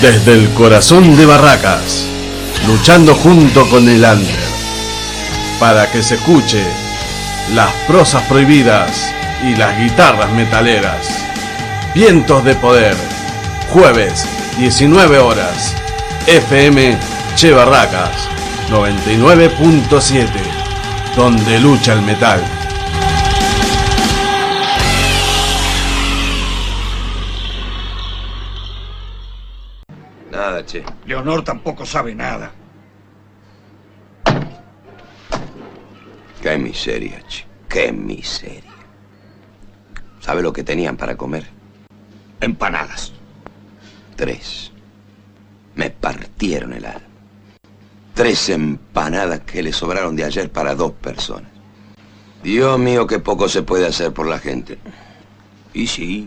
Desde el corazón de Barracas, luchando junto con el under, para que se escuche las prosas prohibidas y las guitarras metaleras. Vientos de Poder, jueves, 19 horas, FM Che Barracas, 99.7, donde lucha el metal. Nada, che. Leonor tampoco sabe nada. Qué miseria, che. Qué miseria. ¿Sabe lo que tenían para comer? Empanadas. 3. Me partieron el alma. 3 empanadas que le sobraron de ayer para 2 personas. Dios mío, qué poco se puede hacer por la gente. Y sí.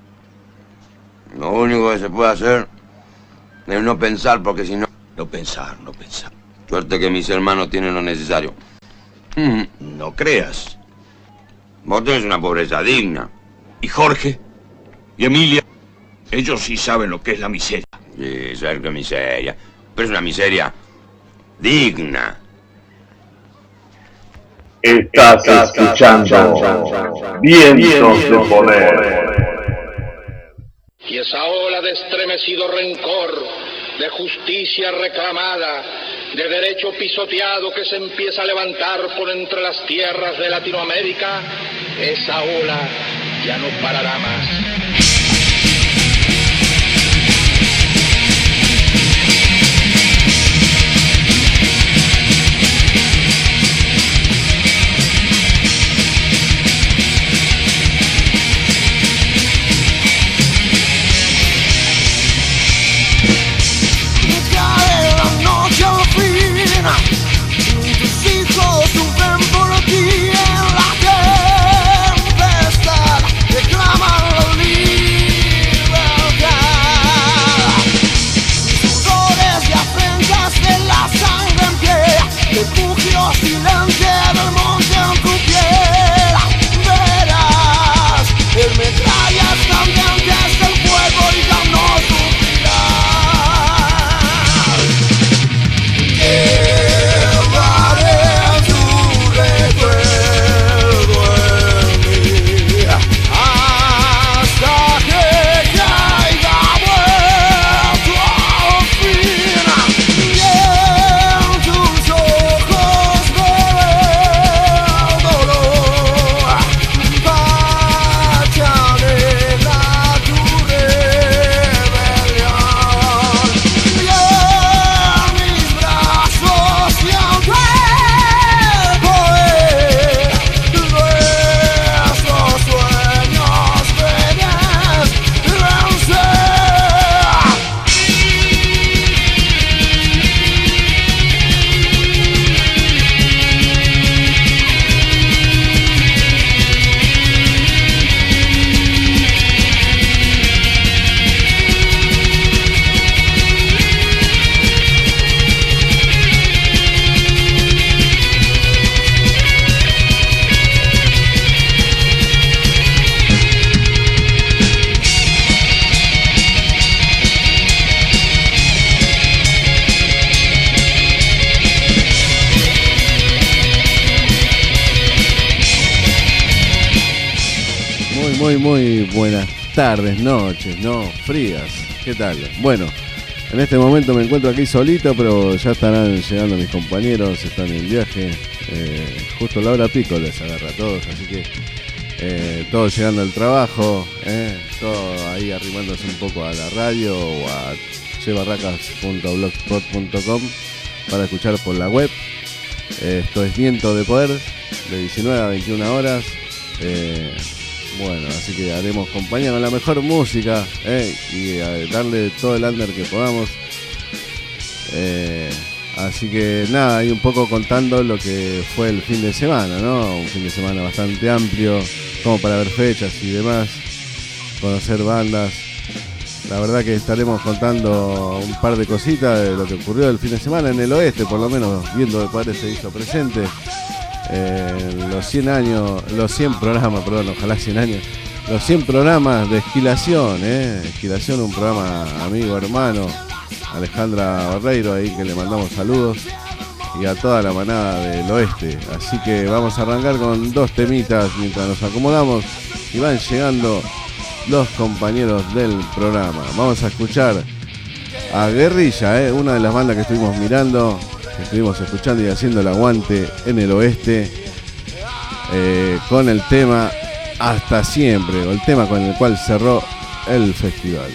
Lo único que se puede hacer es no pensar, porque si no... No pensar, no pensar. Suerte que mis hermanos tienen lo necesario. No creas. Vos tenés una pobreza digna. ¿Y Jorge? ¿Y Emilia? Ellos sí saben lo que es la miseria. Sí, saber qué miseria. Pero es una miseria digna. Estás escuchando Vientos de Poder. Y esa ola de estremecido rencor, de justicia reclamada, de derecho pisoteado que se empieza a levantar por entre las tierras de Latinoamérica, esa ola ya no parará más. Tus hijos sufren por ti en la tempestad, reclaman la libertad. Sudores y afrentas de la sangre en pie, refugio silente del monte en tu piel. Verás, el metrallas cambiantes del fuego y ya no sufrirás. Muy buenas tardes, noches, no, frías, ¿qué tal? Bueno, en este momento me encuentro aquí solito, pero ya estarán llegando mis compañeros, están en viaje, justo la hora pico les agarra a todos, así que todos llegando al trabajo, todo ahí arrimándose un poco a la radio o a chebarracas.blogspot.com para escuchar por la web. Esto es Viento de Poder, de 19 a 21 horas. Bueno, así que haremos compañía con la mejor música y darle todo el under que podamos. Así que nada, y un poco contando lo que fue el fin de semana, ¿no? Un fin de semana bastante amplio, como para ver fechas y demás, conocer bandas. La verdad que estaremos contando un par de cositas de lo que ocurrió el fin de semana en el oeste, por lo menos Viento de Poder se hizo presente. Los 100 programas, ojalá 100 años los 100 programas de Esquilación, Esquilación, un programa amigo, hermano, Alejandra Barreiro, ahí que le mandamos saludos, y a toda la manada del oeste. Así que vamos a arrancar con 2 temitas mientras nos acomodamos y van llegando los compañeros del programa. Vamos a escuchar a Guerrilla, una de las bandas que estuvimos mirando, que estuvimos escuchando y haciendo el aguante en el oeste, con el tema Hasta Siempre, o el tema con el cual cerró el festival.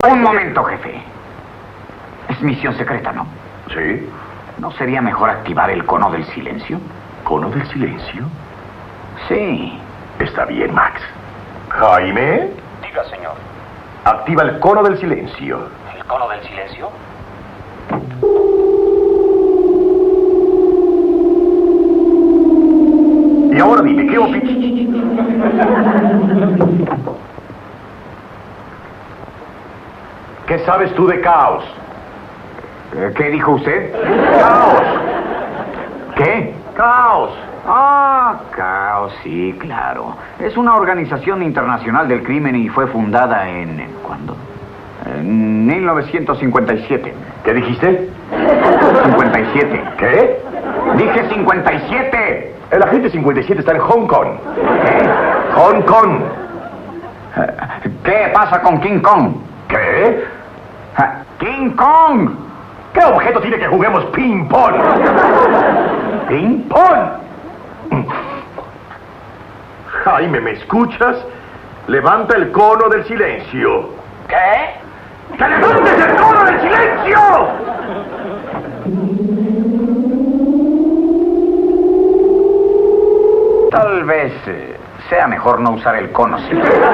Un momento, jefe. Es misión secreta, ¿no? Sí. ¿No sería mejor activar el cono del silencio? ¿Cono del silencio? Sí. Está bien, Max. Jaime. Diga, señor. Activa el cono del silencio. ¿El cono del silencio? Y ahora dime, ¿qué opinas? ¿Qué sabes tú de caos? ¿Qué dijo usted? ¡Caos! ¿Qué? ¡Caos! Ah, Caos, sí, claro. Es una organización internacional del crimen y fue fundada ¿cuándo? En 1957. ¿Qué dijiste? 57. ¿Qué? Dije 57. El agente 57 está en Hong Kong. ¿Qué? Hong Kong. ¿Qué pasa con King Kong? ¿Qué? ¡King Kong! ¿Qué objeto tiene que juguemos ping-pong? ¿Ping-pong? Jaime, ¿me escuchas? Levanta el cono del silencio. ¿Qué? ¡Que levantes el cono del silencio! Tal vez sea mejor no usar el cono silencio.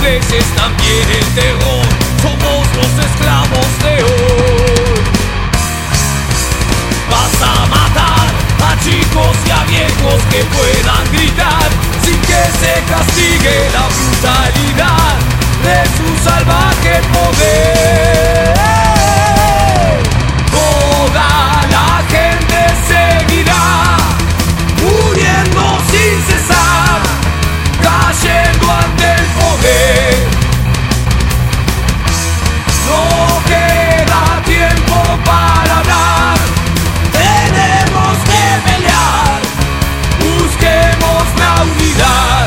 veces también el terror. Somos los esclavos de hoy. Vas a matar a chicos y a viejos que puedan gritar sin que se castigue la brutalidad de su salvaje poder. Toda la gente seguirá muriendo sin cesar, cayendo ante el poder. No queda tiempo para hablar, tenemos que pelear, busquemos la unidad.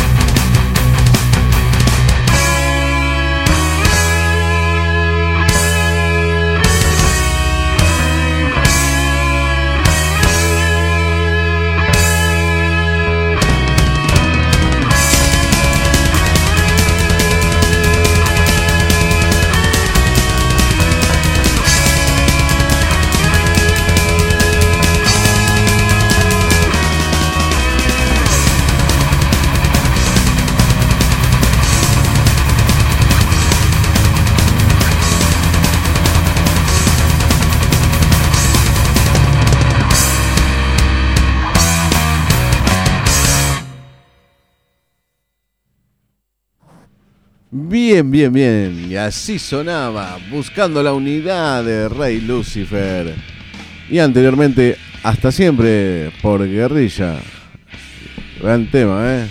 Bien, bien, bien. Y así sonaba, buscando la unidad de Rey Lucifer. Y anteriormente, Hasta Siempre, por Guerrilla. Gran tema, ¿eh?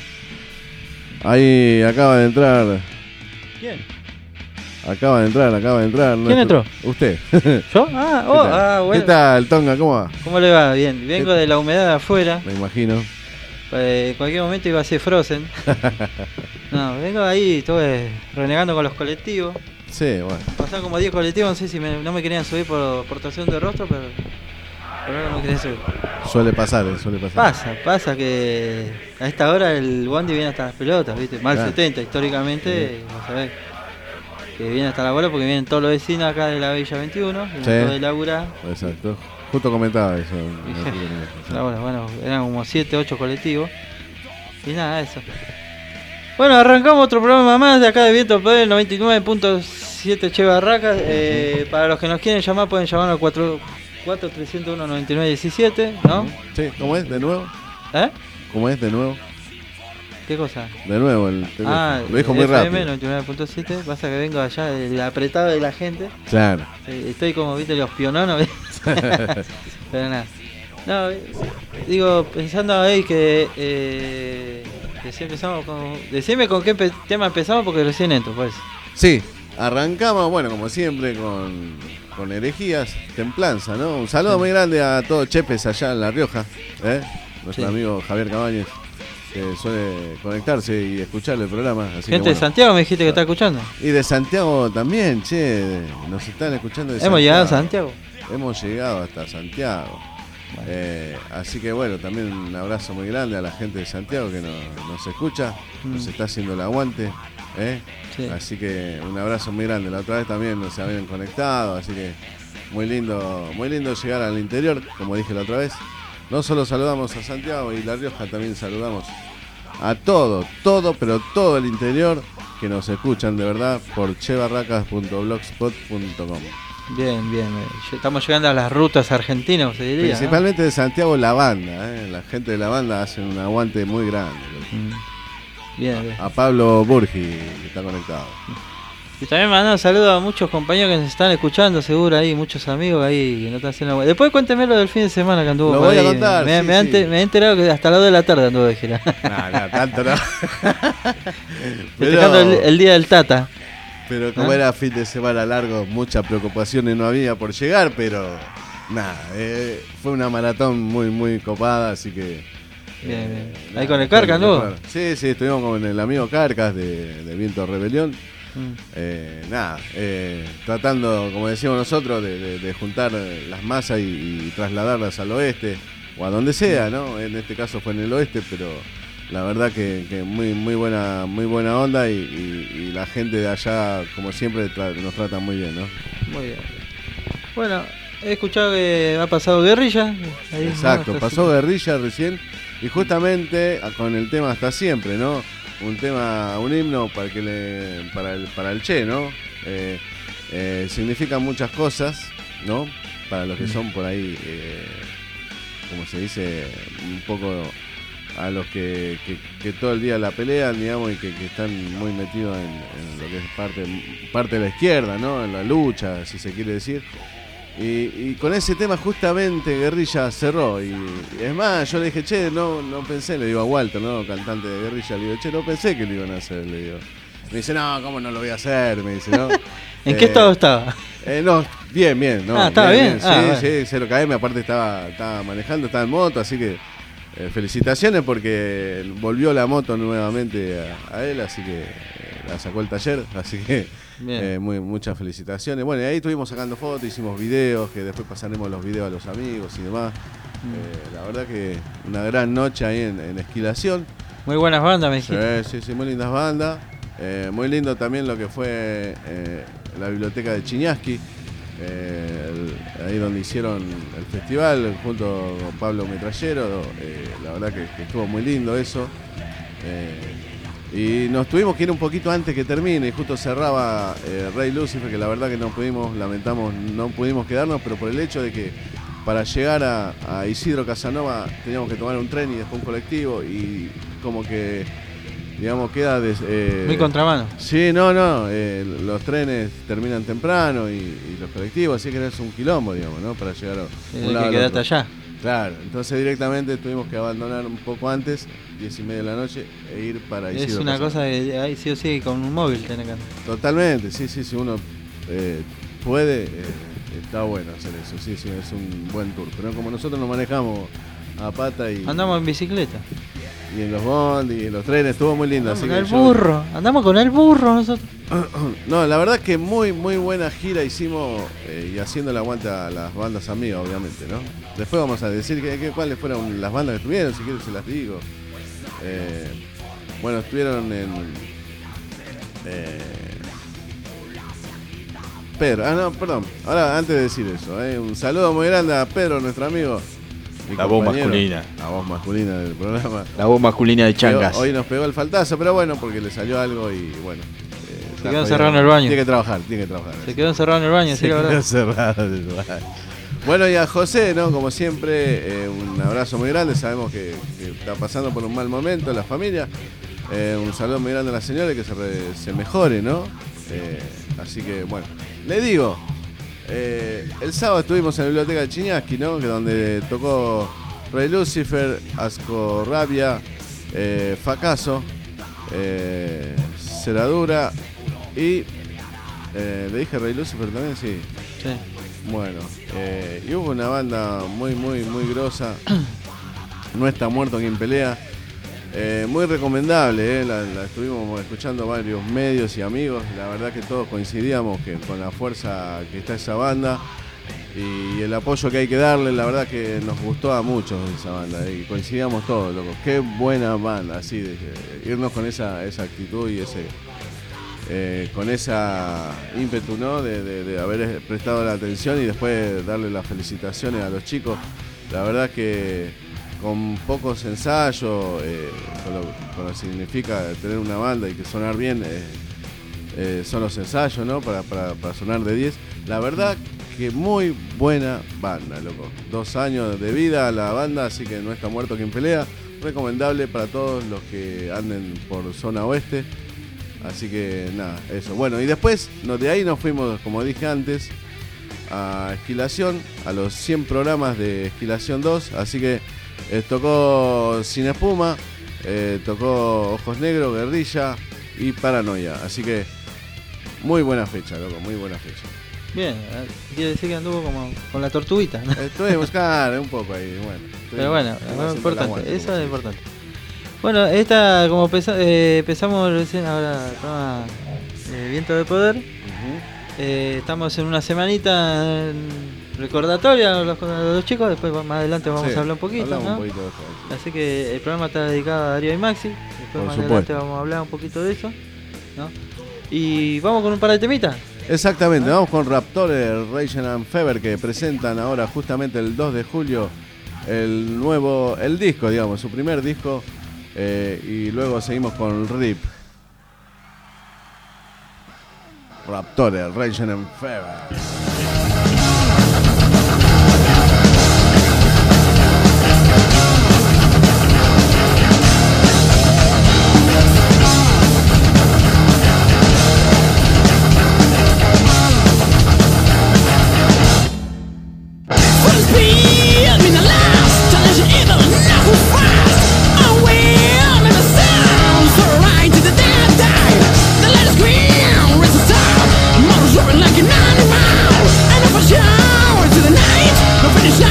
Ahí acaba de entrar. ¿Quién? Acaba de entrar. ¿Quién entró? Usted. ¿Yo? Bueno. ¿Qué tal, Tonga? ¿Cómo va? ¿Cómo le va? Bien. Vengo de la humedad de afuera. Me imagino. En cualquier momento iba a ser Frozen. No, vengo ahí, estuve renegando con los colectivos. Sí, bueno. Pasaron como 10 colectivos, no sé si no me querían subir por portación de rostro, pero no me querían subir. Suele pasar. Pasa que a esta hora el bondi viene hasta las pelotas, ¿viste? Mal 70, históricamente, vos sabés. Que viene hasta la bola porque vienen todos los vecinos acá de la Villa 21, vienen todos de laburar. Exacto. Justo comentaba eso. Bueno, eran como 7, 8 colectivos. Y nada, eso. Bueno, arrancamos otro programa más de acá de Viento Poder 99.7 Che Barracas. Para los que nos quieren llamar, pueden llamar al 4-301-9917, ¿no? Sí, ¿cómo es? ¿De nuevo? ¿Cómo es? ¿De nuevo? ¿Qué cosa? De nuevo el teléfono. Lo dijo muy rápido. 99.7, pasa que vengo allá del apretado de la gente. Claro. Estoy como, viste, los piononos. Pero nada. No, digo, pensando ahí que si empezamos con... Decime con qué tema empezamos porque recién entro, pues. Sí, arrancamos, bueno, como siempre, con herejías, templanza, ¿no? Un saludo muy grande a todos Chepes allá en La Rioja, nuestro amigo Javier Cabañez, que suele conectarse y escuchar el programa. Así Gente de Santiago me dijiste que está escuchando. Y de Santiago también, che, nos están escuchando de Santiago. ¿Hemos llegado a Santiago? Hemos llegado hasta Santiago. Así que bueno, también un abrazo muy grande a la gente de Santiago que nos escucha, nos está haciendo el aguante. Sí. Así que un abrazo muy grande. La otra vez también nos habían conectado, así que muy lindo llegar al interior, como dije la otra vez. No solo saludamos a Santiago y La Rioja, también saludamos a todo el interior que nos escuchan de verdad por chebarracas.blogspot.com. Bien. Estamos llegando a las rutas argentinas, se diría. Principalmente de Santiago, la banda. La gente de la banda hacen un aguante muy grande. Bien. A Pablo Burgi, que está conectado. Y también mandando saludos a muchos compañeros que nos están escuchando, seguro ahí, muchos amigos ahí que no están haciendo. Después cuénteme lo del fin de semana que anduvo. Lo voy a contar. Me he enterado que hasta las 2 de la tarde anduvo de gira. No, tanto no. Festejando el día del Tata. Pero como era fin de semana largo, muchas preocupaciones no había por llegar, pero nada, fue una maratón muy, muy copada, así que... Bien. Ahí con el Carcas, ¿no? Sí, estuvimos con el amigo Carcas de Viento Rebelión. Tratando, como decíamos nosotros, de juntar las masas y trasladarlas al oeste o a donde sea, ¿no? En este caso fue en el oeste, pero la verdad que muy buena onda y la gente de allá, como siempre, nos trata muy bien, ¿no? Muy bien. Bueno, he escuchado que ha pasado Guerrilla. Exacto, pasó Guerrilla recién y justamente con el tema Hasta Siempre, ¿no? un himno para el Che, ¿no? Significa muchas cosas, ¿no? Para los que son por ahí, como se dice, un poco a los que todo el día la pelean, digamos, y que están muy metidos en lo que es parte de la izquierda, ¿no? En la lucha, si se quiere decir. Y con ese tema justamente Guerrilla cerró. Y es más, yo le dije, che, no pensé, le digo a Walter, ¿no? Cantante de Guerrilla, le digo, che, no pensé que lo iban a hacer, le digo. Me dice, no, ¿cómo no lo voy a hacer? Me dice, ¿no? ¿En qué estado estaba? No, bien, ¿no? ¿Estaba bien? Sí, Bueno. sí, 0 km, aparte estaba manejando, estaba en moto, así que felicitaciones porque volvió la moto nuevamente a él, así que la sacó el taller, así que muchas felicitaciones. Bueno, y ahí estuvimos sacando fotos, hicimos videos, que después pasaremos los videos a los amigos y demás. La verdad que una gran noche ahí en Esquilación. Muy buenas bandas, me dijiste. Sí, muy lindas bandas. Muy lindo también lo que fue la biblioteca de Chiñasqui, ahí donde hicieron el festival junto con Pablo Metrallero. La verdad que estuvo muy lindo eso. Y nos tuvimos que ir un poquito antes que termine, y justo cerraba Rey Lucifer, que la verdad que no pudimos quedarnos, pero por el hecho de que para llegar a Isidro Casanova teníamos que tomar un tren y después un colectivo, y como que, digamos, queda... muy contramano. Sí, los trenes terminan temprano y los colectivos, así que es un quilombo, digamos, ¿no? Para llegar a un lado que quedarte allá. Claro, entonces directamente tuvimos que abandonar un poco antes, 10:30 de la noche, e ir para Isidro. Es una cosa que ahí sí o sí con un móvil tenés que andar. Totalmente, sí, si uno puede, está bueno hacer eso, sí, es un buen tour. Pero como nosotros nos manejamos a pata y... Andamos en bicicleta. Y en los bonds y en los trenes, estuvo muy lindo. Andamos con el burro nosotros. No, la verdad es que muy buena gira hicimos, y haciendo el aguante a las bandas amigas, obviamente, ¿no? Después vamos a decir cuáles fueron las bandas que estuvieron, si quieres se las digo. Bueno, estuvieron en... Pedro, perdón. Ahora, antes de decir eso, un saludo muy grande a Pedro, nuestro amigo. La voz masculina. La voz masculina del programa. La voz masculina de Changas. Hoy nos pegó el faltazo, pero bueno, porque le salió algo y bueno. Se quedó encerrado en el baño. Tiene que trabajar. Se quedó encerrado en el baño, sí, la verdad. Encerrado en el baño. Bueno, y a José, ¿no? Como siempre, un abrazo muy grande. Sabemos que está pasando por un mal momento la familia. Un saludo muy grande a la señora, que se mejore, ¿no? Así que, bueno, le digo, el sábado estuvimos en la biblioteca de Chiñasqui, ¿no? Que donde tocó Rey Lucifer, Asco Rabia, Fracaso, Ceradura y... ¿le dije Rey Lucifer también? Sí. Bueno, y hubo una banda muy grosa. No está muerto quien pelea. Muy recomendable, la estuvimos escuchando varios medios y amigos. La verdad que todos coincidíamos con la fuerza que está esa banda y el apoyo que hay que darle. La verdad que nos gustó a muchos esa banda y coincidíamos todos, loco. Qué buena banda, así de irnos con esa actitud y con esa ímpetu, ¿no? De haber prestado la atención y después darle las felicitaciones a los chicos. La verdad que con pocos ensayos, con lo que significa tener una banda y que sonar bien, son los ensayos, ¿no? Para sonar de 10. La verdad que muy buena banda, loco. 2 años de vida a la banda, así que no está muerto quien pelea. Recomendable para todos los que anden por zona oeste. Así que nada, eso. Bueno, y después de ahí nos fuimos, como dije antes, a Esquilación, a los 100 programas de Esquilación 2. Así que tocó Sin Espuma, tocó Ojos Negros, Guerrilla y Paranoia. Así que muy buena fecha, loco, muy buena fecha. Bien, quiere decir que anduvo como con la tortuguita, ¿no? Estoy a buscar un poco ahí, bueno. Pero bueno, es importante, eso es importante. Bueno, esta, como empezamos recién ahora, toma Viento de Poder. Estamos en una semanita recordatoria a los chicos, después más adelante vamos a hablar un poquito, ¿no? Un poquito de eso. Así que el programa está dedicado a Darío y Maxi, después más adelante vamos a hablar un poquito de eso, ¿no? Y vamos con un par de temitas. Exactamente, vamos con Raptores, Rage and Fever, que presentan ahora justamente el 2 de julio el disco, digamos, su primer disco, Y luego seguimos con RIP. Raptores, Raging and Fever. Like an animal, and if I shower to the night,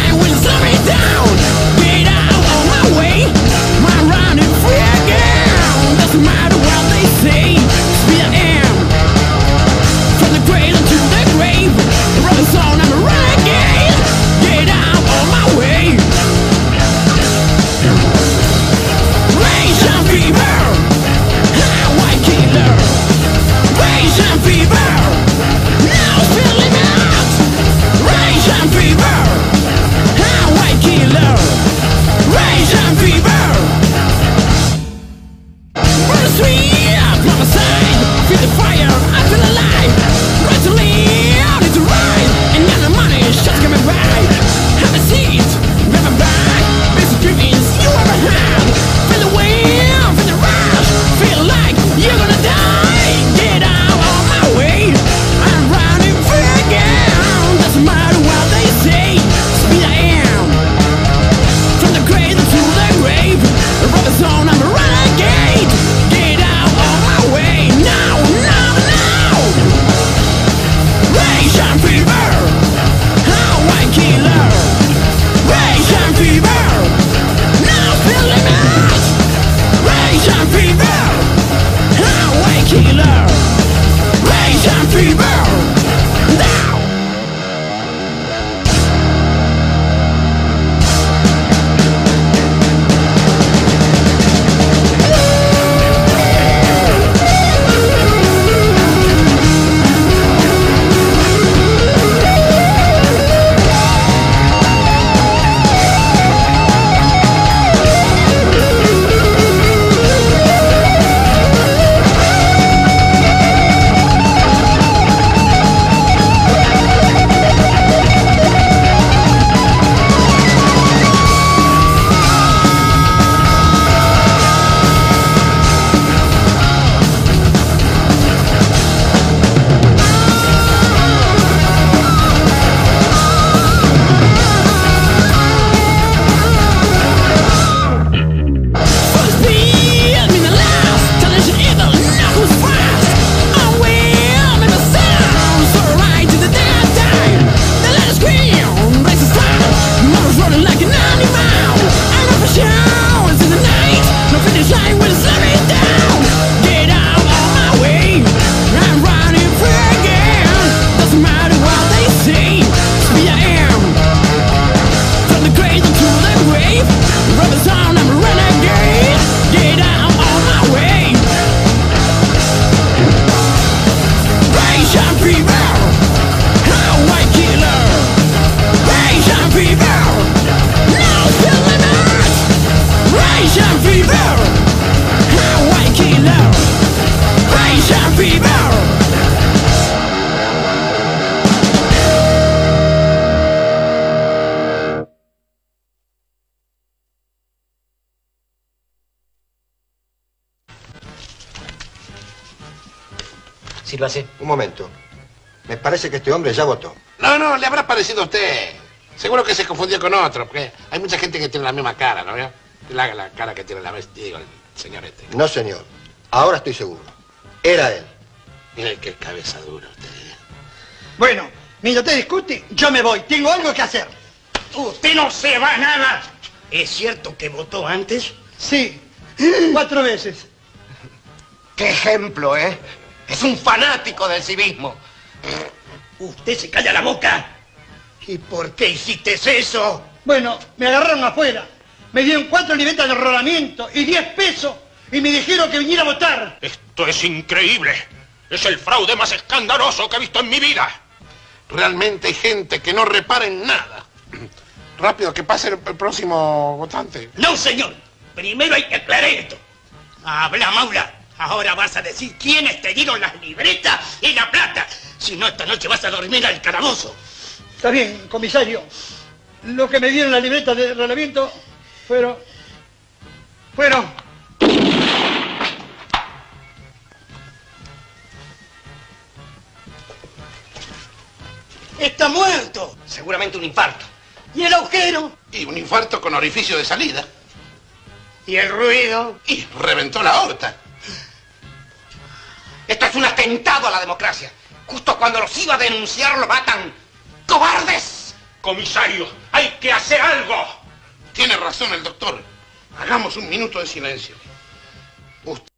Sírvase. Un momento. Me parece que este hombre ya votó. No, le habrá parecido a usted. Seguro que se confundió con otro, porque hay mucha gente que tiene la misma cara, ¿no? La cara que tiene digo, el señor este. No, señor. Ahora estoy seguro. Era él. Mire qué cabeza dura usted. Bueno, mira, usted discute, yo me voy. Tengo algo que hacer. Usted no se va nada. ¿Es cierto que votó antes? Sí, 4 veces. ¡Qué ejemplo, eh! Es un fanático del civismo. ¿Usted se calla la boca? ¿Y por qué hiciste eso? Bueno, me agarraron afuera. Me dieron 4 libretas de enrolamiento y 10 pesos y me dijeron que viniera a votar. Esto es increíble. Es el fraude más escandaloso que he visto en mi vida. Realmente hay gente que no repara en nada. Rápido, que pase el próximo votante. No, señor. primero hay que aclarar esto. Habla, Maula. Ahora vas a decir quiénes te dieron las libretas y la plata. Si no, esta noche vas a dormir al calabozo. Está bien, comisario. Lo que me dieron la libreta de arrendamiento fueron... Está muerto. Seguramente un infarto. ¿Y el agujero? Y un infarto con orificio de salida. ¿Y el ruido? Y reventó la aorta. Esto es un atentado a la democracia. Justo cuando los iba a denunciar lo matan. ¡Cobardes! Comisario, hay que hacer algo. Tiene razón el doctor. Hagamos un minuto de silencio. Usted...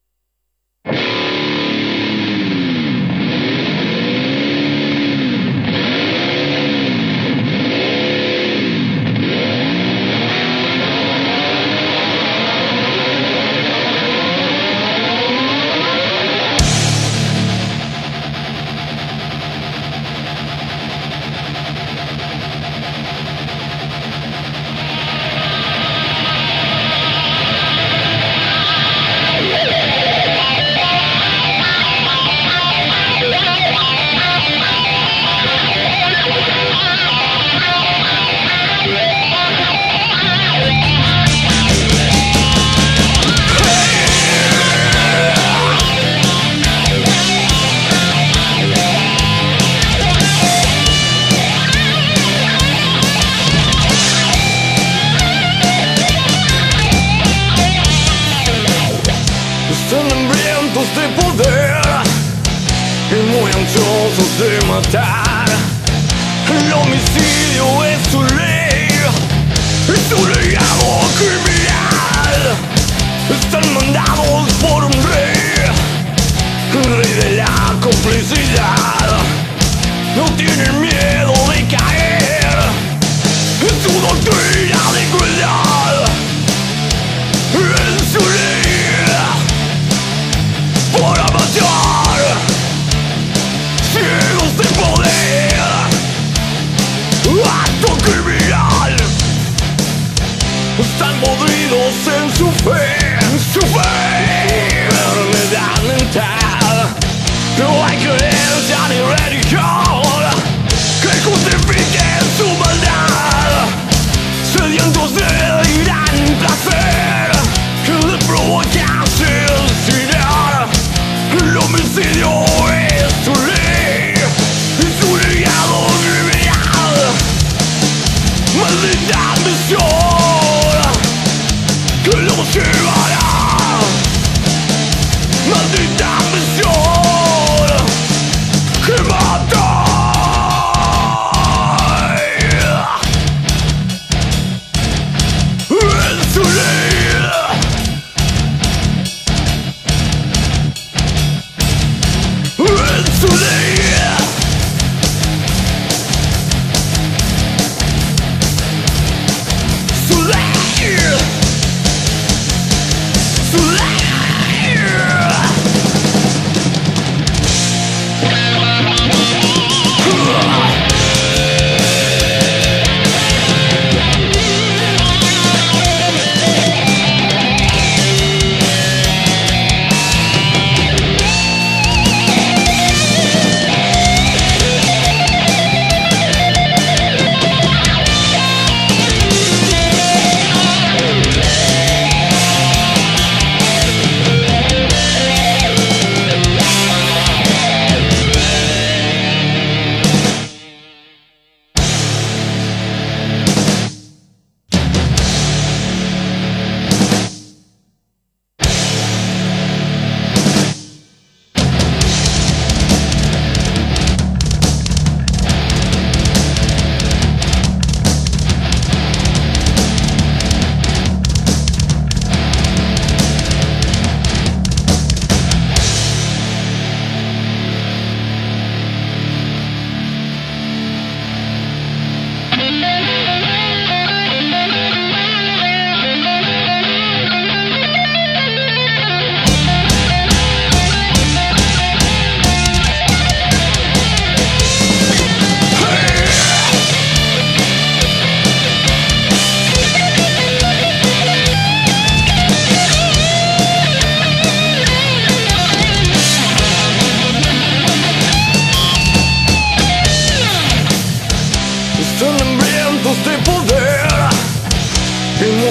De matar, el homicidio es su ley, es un legado criminal. Están mandados por un rey de la complicidad. No tienen miedo de caer en su doctrina de crueldad, en su ley para matar. Ciegos de poder, acto criminal. Están podridos en su fe, enfermedad mental. No hay creencia ni religión que justifique su maldad. Sedientos de gran placer de provocarse asesinar. El homicidio es su ley, es un legado criminal. Maldita ambición que los llevará. Maldita ambición que mata.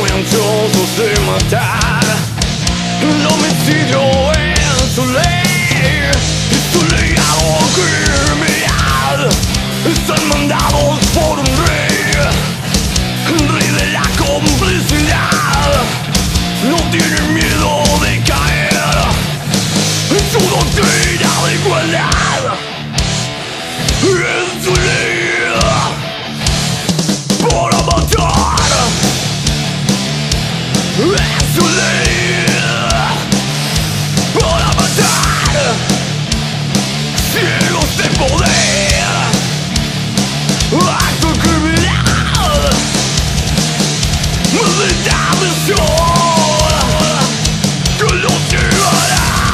sospechosos de matar. El homicidio es su ley, es su legado criminal. Están mandados por un rey, el rey de la complicidad. No tienen miedo de caer en su doctrina de igualdad. En su ley para matar. En su ley para matar. Ciegos de poder, acto criminal, maldita misión que los llevará.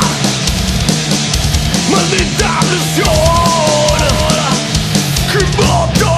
Maldita misión que mata.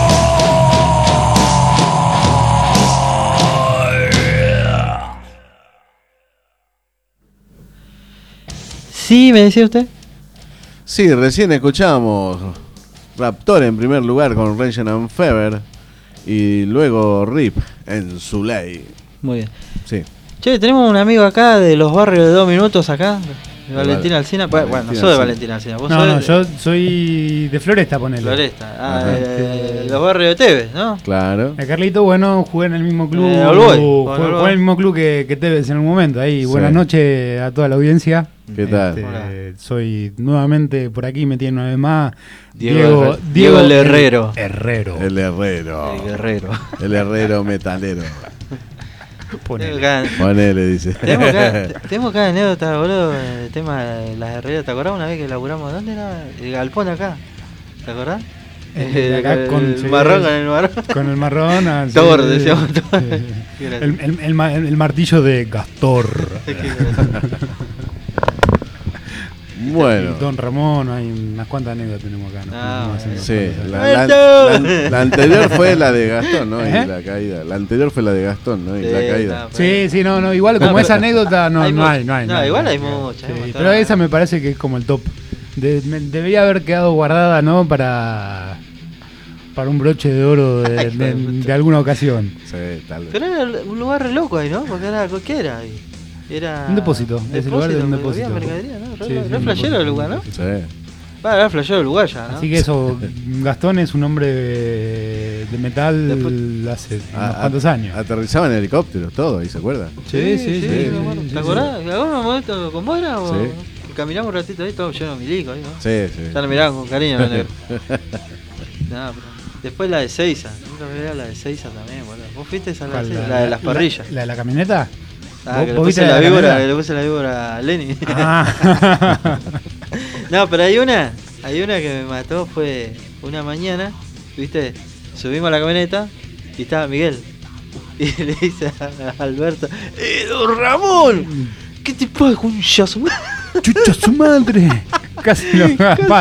Sí, ¿me decía usted? Sí, recién escuchamos Raptor en primer lugar con Rage and Fever y luego Rip en su ley. Muy bien. Sí. Che, tenemos un amigo acá de los barrios de 2 minutos acá, de Valentina Alsina. Bueno, no soy de Valentina Alsina. ¿Vos No, sos yo soy de Floresta, ponele. Floresta. Los barrios de Tevez, ¿no? Claro. A Carlito, bueno, jugué en el mismo club. Jugué en el mismo club que Tevez en un momento. Ahí, Sí. buenas noches a toda la audiencia. ¿Qué tal? Soy nuevamente por aquí, me tiene una vez más. Diego el Herrero. Herrero. El Herrero. El Herrero. El Herrero metalero. Ponele. Ponele, dice. Tenemos acá anécdota, boludo, el tema de las herreras. ¿Te acordás una vez que laburamos? ¿Dónde era? El galpón acá. ¿Te acordás? Acá con el marrón, con el marrón. Con el marrón. Thor, decíamos Thor. El martillo de Gastor. Bueno. Don Ramón, hay unas cuantas anécdotas tenemos acá. ¿no? Sí, la anterior fue la de Gastón, ¿no? Y la caída. La anterior fue la de Gastón, ¿no? Y la caída. Sí, no, igual como esa anécdota no hay. No, igual hay muchas. Pero esa me parece que es como el top. Debería haber quedado guardada, ¿no? Para un broche de oro de alguna ocasión. Sí, tal vez. Pero era un lugar re loco ahí, ¿no? Porque era cualquiera ahí. Era un depósito, ese lugar de un depósito. Había mercadería, ¿no? Re flashero el lugar, ¿no? Sí. Era flashero el lugar ya, ¿no? Así que eso, Gastón es un hombre de metal hace unos cuantos años. Aterrizaban en helicópteros, todo, ¿ahí se acuerdan? Sí. ¿Te acordás? ¿Algún momento con vos era? Sí. Caminamos un ratito ahí, todo lleno de milico ahí, ¿no? Sí. Ya lo miraban con cariño, ¿no? Pero después la de Seiza, nunca me veía la de Seiza también, boludo. ¿Vos fuiste esa la de las parrillas? ¿La de la camioneta? Que le puse la víbora a Lenny. No, pero hay una que me mató, fue una mañana, ¿viste? Subimos a la camioneta y estaba Miguel. Y le dice a Alberto, ¡Don Ramón! ¿Qué tipo de concha su madre? ¡Chucha su madre! Casi lo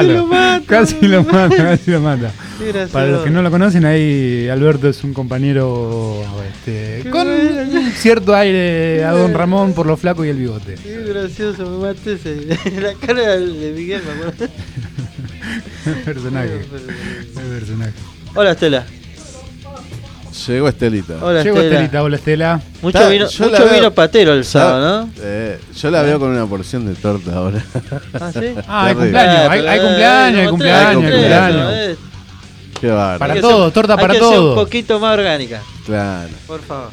mata. Para los que no lo conocen, ahí Alberto es un compañero con un cierto aire a Don Ramón por lo flaco y el bigote. Qué gracioso, me maté la cara de Miguel, me acuerdo. El personaje. Hola, Estela. Llegó Estelita. Hola, Estela. Mucho vino patero el sábado, ¿no? Yo la veo con una porción de torta ahora. ¿Ah, sí? Hay cumpleaños. Qué bárbaro. Para todo, torta para todo. Hay que ser un poquito más orgánica. Claro. Por favor.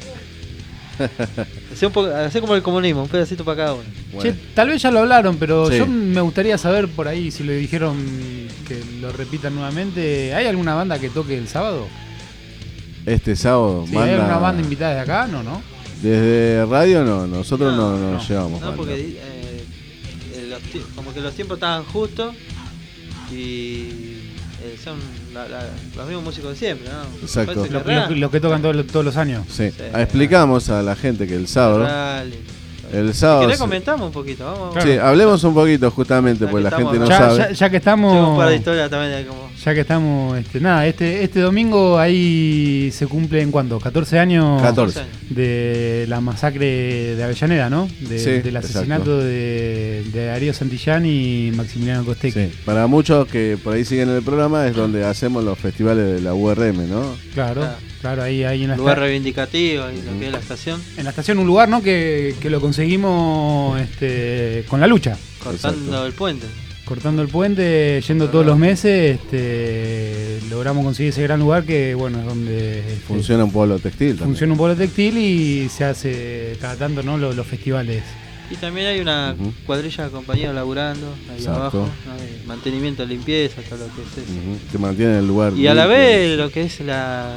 Hacé como el comunismo, un pedacito para cada uno. Che, tal vez ya lo hablaron, pero yo me gustaría saber por ahí si lo dijeron que lo repitan nuevamente. ¿Hay alguna banda que toque el sábado? Este sábado, ¿Sí, ¿hay alguna banda invitada de acá? No. Desde radio no, nosotros no nos llevamos. No, porque como que los tiempos estaban justos y son los mismos músicos de siempre, ¿no? Exacto. Los que tocan todos los años. Sí. Explicamos a la gente que el sábado. El sábado. Si querés comentamos un poquito, vamos. Sí, hablemos un poquito justamente, porque la gente no sabe. Ya que estamos. Un par de historias también como... Ya que estamos, este domingo ahí se cumplen ¿cuánto? 14 años 14. De la masacre de Avellaneda, ¿no? Del asesinato de Darío Santillán y Maximiliano Costecchi. Sí. Para muchos que por ahí siguen el programa es donde hacemos los festivales de la URM, ¿no? Claro. Claro, ahí en la lugar reivindicativo, ahí lo que es la estación. En la estación un lugar, ¿no? Que lo conseguimos con la lucha. Cortando el puente. Cortando el puente, yendo todos los meses, logramos conseguir ese gran lugar que, bueno, es donde... funciona un polo textil. Funciona un polo textil y se hace cada tanto, ¿no? Los festivales. Y también hay una cuadrilla de compañeros laburando ahí Exacto. abajo, ¿no? Mantenimiento, limpieza, todo lo que es eso. Que mantiene el lugar. Y a la vez lo que es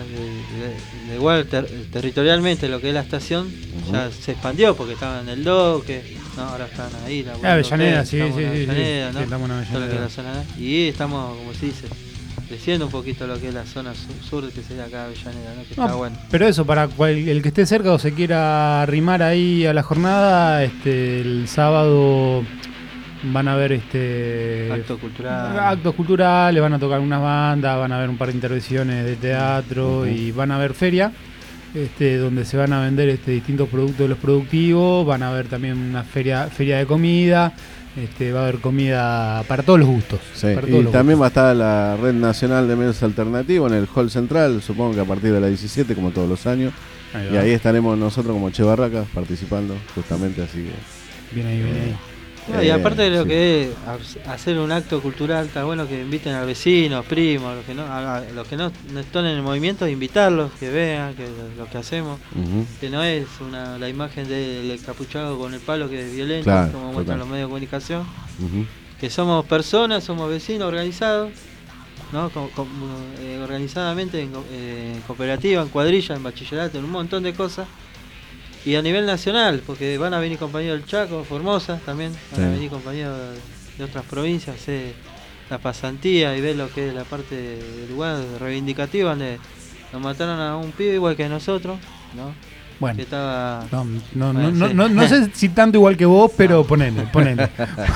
igual territorialmente lo que es la estación ya se expandió porque estaban en el doque, ¿no? Ahora están ahí. Avellaneda, sí, estamos sí, en sí, Avellaneda, ¿no? sí, estamos en Todo lo que es Avellaneda. la zona, y estamos, como se dice, creciendo un poquito lo que es la zona sur que sería acá Avellaneda, ¿no? Que está bueno. Pero eso, para el que esté cerca o se quiera arrimar ahí a la jornada, el sábado van a ver actos culturales, van a tocar unas bandas, van a ver un par de intervenciones de teatro y van a ver feria, donde se van a vender distintos productos de los productivos, van a ver también una feria de comida. Va a haber comida para todos los gustos. Sí. Y también va a estar la Red Nacional de Medios Alternativos en el Hall Central, supongo que a partir de la 17, como todos los años. Y ahí estaremos nosotros como Che Barracas participando, justamente, así que... Bien ahí, bien ahí. Y aparte de lo que es hacer un acto cultural, está bueno que inviten a vecinos, primos, los que no están en el movimiento, invitarlos, que vean que lo que hacemos, que no es la imagen del capuchado con el palo que es violento, claro, como muestran los medios de comunicación, que somos personas, somos vecinos organizados, ¿no? Organizadamente en cooperativa, en cuadrilla, en bachillerato, en un montón de cosas. Y a nivel nacional, porque van a venir compañeros del Chaco, Formosa también, van a venir compañeros de otras provincias, hacer la pasantía y ver lo que es la parte del lugar reivindicativo, donde nos mataron a un pibe igual que nosotros, ¿no? Bueno, que estaba... no sé si tanto igual que vos, pero ponele. Ponele,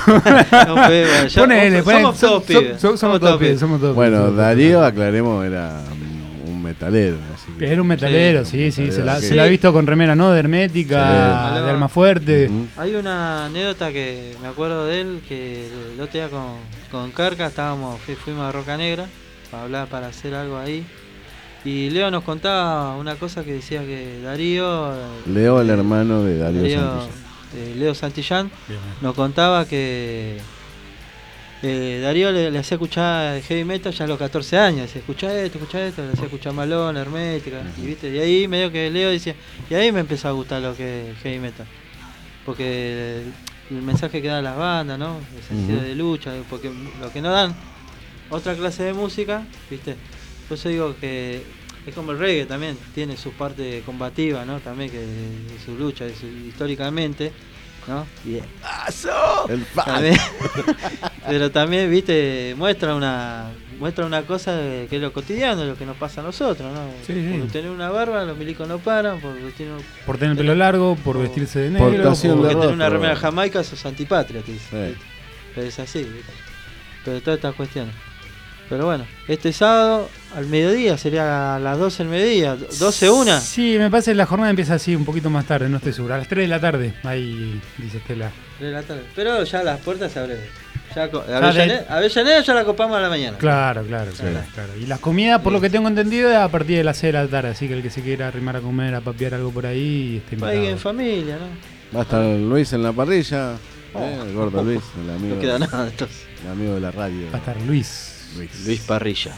somos todos pibes. Somos todos pibes. Bueno, Darío, aclaremos, era un metalero. Así que... Era un metalero, sí, se la ha visto con remera, ¿no? De Hermética, de Alma Fuerte. Hay una anécdota que me acuerdo de él, que el otro día con Carca fuimos a Roca Negra para hacer algo ahí. Y Leo nos contaba una cosa que decía que Darío... Leo, el hermano de Darío Santillán. Leo Santillán nos contaba que Darío le hacía escuchar heavy metal ya a los 14 años. Decía, escuchá esto, le hacía escuchar Malón, Hermética. Y ahí medio que Leo decía... Y ahí me empezó a gustar lo que es heavy metal. Porque el mensaje que dan las bandas, ¿no? El sentido de lucha. Porque lo que no dan otra clase de música, ¿viste? Por eso digo que es como el reggae también, tiene su parte combativa, ¿no? También que su lucha históricamente, ¿no? Y el pero también, viste, muestra una cosa que es lo cotidiano, lo que nos pasa a nosotros, ¿no? Sí. Por tener una barba, los milicos no paran, por tener el pelo largo, por vestirse de negro, por tener una remera jamaica, sos antipatria, te dice. Pero es así, ¿viste? Pero todas estas cuestiones. Pero bueno, este sábado al mediodía, sería a las 12 del mediodía, 12:01. Sí, me parece que la jornada empieza así, un poquito más tarde, no estoy seguro. A las 3 de la tarde, ahí dice Estela. 3 de la tarde. Pero ya las puertas se abren. Avellaneda ya la copamos a la mañana. Claro. Y las comidas, por lo que tengo entendido, es a partir de las 6 de la tarde. Así que el que se quiera arrimar a comer, a papear algo por ahí, esté invitado. Ahí en familia, ¿no? Va a estar Luis en la parrilla. El gordo Luis, el amigo. No queda nada entonces. El amigo de la radio. Va a estar Luis Parrilla.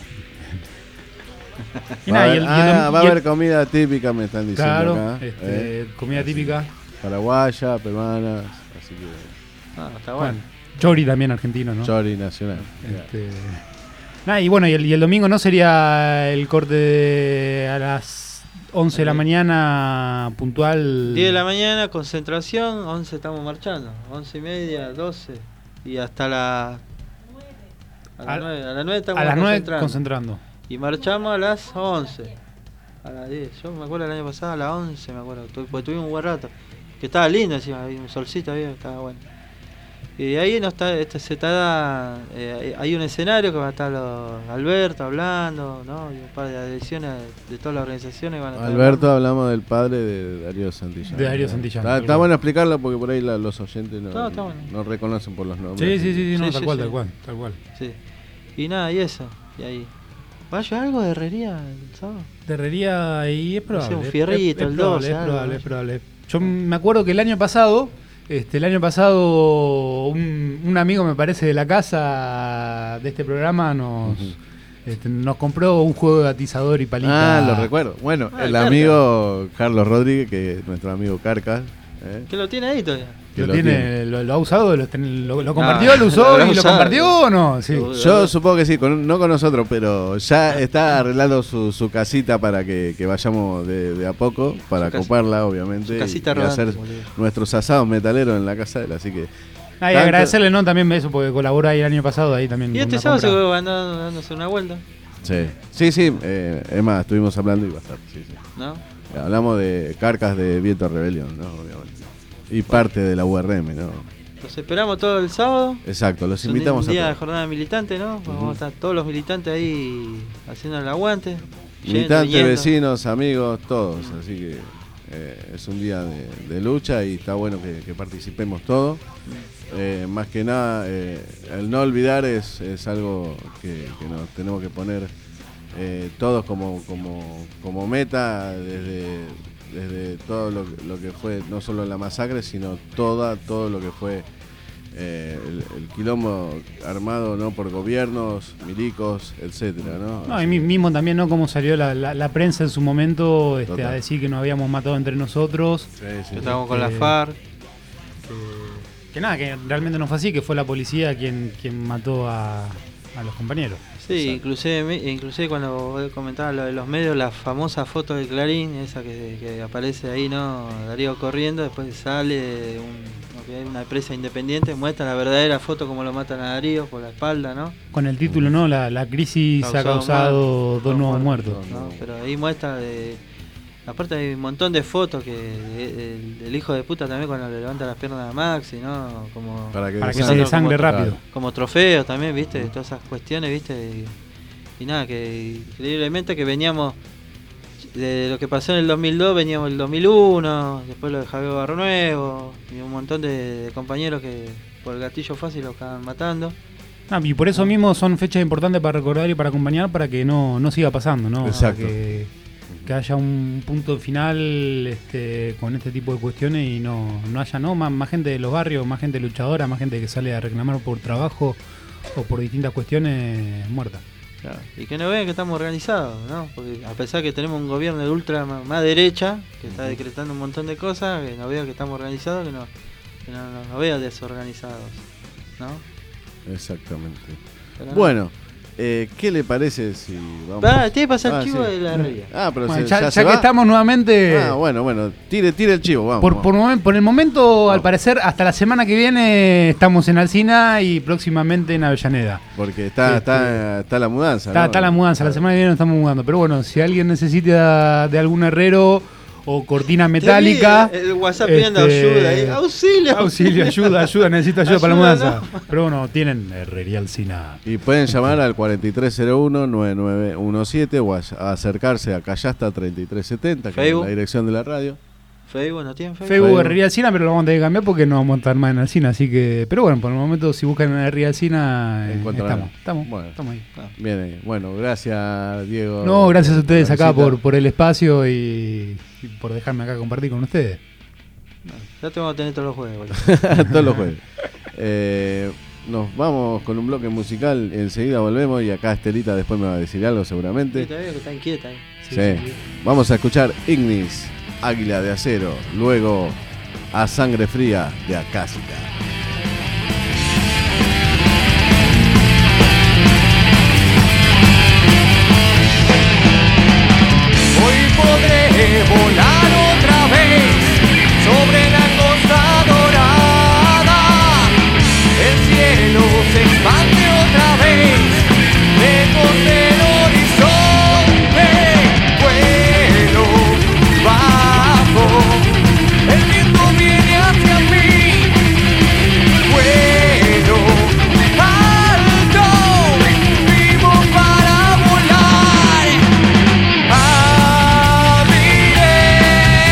Va a haber comida típica, me están diciendo. Claro, acá, comida típica. Paraguaya, peruana, así que... está bueno. Chori también argentino, ¿no? Chori nacional. Y bueno, y el domingo no sería el corte a las 11 de la mañana puntual. 10 de la mañana, concentración, 11 estamos marchando, 11:30, 12 y hasta a las 9 estamos concentrando. Y marchamos a las 11. A las 10. Yo me acuerdo el año pasado a las 11, me acuerdo, porque tuvimos un buen rato. Que estaba lindo encima, había un solcito, estaba bueno. Y ahí hay un escenario que va a estar Alberto hablando, ¿no? Y un par de adhesiones de todas las organizaciones van a estar Alberto, hablamos del padre de Darío Santillán. Está bueno explicarlo porque por ahí los oyentes no reconocen por los nombres. Sí, tal cual. Sí. Y nada, y eso. Y ahí. ¿Vaya algo de herrería el sábado? De herrería y es probable. Un fierrito, el 12. Es probable. Yo me acuerdo que el año pasado, un amigo, me parece, de la casa de este programa nos compró un juego de atizador y palita. Ah, lo recuerdo. Bueno, el amigo Carlos Rodríguez, que es nuestro amigo Carcas. Que lo tiene ahí todavía. ¿Lo ha usado? ¿Lo compartió? ¿Lo usó y lo compartió o no? Sí. Yo supongo que sí, no con nosotros, pero ya está arreglando su casita para que vayamos de a poco, para ocuparla, obviamente, y hacer nuestros asados metaleros en la casa de él, así que... Y agradecerle, ¿no? También eso, porque colaboró ahí el año pasado, ahí también. Y este sábado se va dándose una vuelta. Sí, es más, estuvimos hablando y va a estar, sí. ¿No? Hablamos de Carcas de Viento Rebelión, ¿no? Obviamente. Y parte de la URM, ¿no? Los esperamos todo el sábado. Exacto, los invitamos a un día todos. de jornada militante, ¿no? Vamos a estar todos los militantes ahí haciendo el aguante. Militantes, vecinos, amigos, todos. Así que es un día de lucha y está bueno que participemos todos. Más que nada, el no olvidar es algo que nos tenemos que poner todos como meta desde todo lo que fue, no solo la masacre, sino todo lo que fue el quilombo armado, ¿no? Por gobiernos, milicos, etcétera, ¿no? Y mismo también, ¿no? Cómo salió la prensa en su momento a decir que nos habíamos matado entre nosotros. Sí. Estábamos con la FARC. Que realmente no fue así, que fue la policía quien mató a los compañeros. Sí, inclusive cuando vos comentabas lo de los medios, la famosa foto de Clarín, esa que aparece ahí, ¿no? Darío corriendo, después sale una empresa independiente, muestra la verdadera foto como lo matan a Darío por la espalda, ¿no? Con el título, ¿no? La crisis ha causado dos nuevos muertos. ¿no? Pero ahí muestra aparte hay un montón de fotos el hijo de puta también cuando le levanta las piernas a Maxi, ¿no? Para que se desangre rápido. Como trofeos también, ¿viste? Todas esas cuestiones, ¿viste? Y nada, que increíblemente que veníamos de lo que pasó en el 2002, veníamos el 2001, después lo de Javier Barnuevo y un montón de compañeros que por el gatillo fácil los acaban matando. Y por eso mismo son fechas importantes para recordar y para acompañar para que no siga pasando, ¿no? Exacto. Que haya un punto final con este tipo de cuestiones y no haya más gente de los barrios, más gente luchadora, más gente que sale a reclamar por trabajo o por distintas cuestiones muertas. Claro. Y que no vean que estamos organizados, ¿no? Porque a pesar que tenemos un gobierno de ultra más derecha, que está decretando un montón de cosas, que no vean que estamos organizados, que no vean desorganizados, ¿no? Exactamente. Pero bueno. ¿Qué le parece si vamos? Tiene que pasar el chivo de la herrería. Pero bueno, ya que estamos nuevamente. Bueno, tire el chivo, vamos. Por el momento, al parecer, hasta la semana que viene estamos en Alsina y próximamente en Avellaneda. Porque está la mudanza. Está la mudanza, la semana que viene nos estamos mudando. Pero bueno, si alguien necesita de algún herrero o cortina metálica. El WhatsApp pidiendo ayuda. Auxilio, ayuda, necesito ayuda para la mudanza. No. Pero bueno, tienen Herrería Alsina. Y pueden llamar al 4301-9917 o acercarse a Callasta 3370, que es la dirección de la radio. Facebook, ¿no tienen Facebook? Herrería Alsina, pero lo vamos a tener que cambiar porque no vamos a estar más en Alsina, así que... Pero bueno, por el momento, si buscan en Herrería Alsina, estamos ahí. Bien, bueno, gracias, Diego. No, gracias a ustedes acá por el espacio y por dejarme acá compartir con ustedes. Ya te vamos a tener todos los jueves. Todos los jueves. Nos vamos con un bloque musical, enseguida volvemos y acá Estelita después me va a decir algo seguramente. Sí, te veo que está inquieta ahí. Sí. Vamos a escuchar Ignis, Águila de Acero, luego A Sangre Fría de Acásica. Hoy podré volar otra vez sobre la costa dorada. El cielo se expande otra vez lejos del horizonte. Vuelo bajo, el viento viene hacia mí. Vuelo alto, vivo para volar. Abriré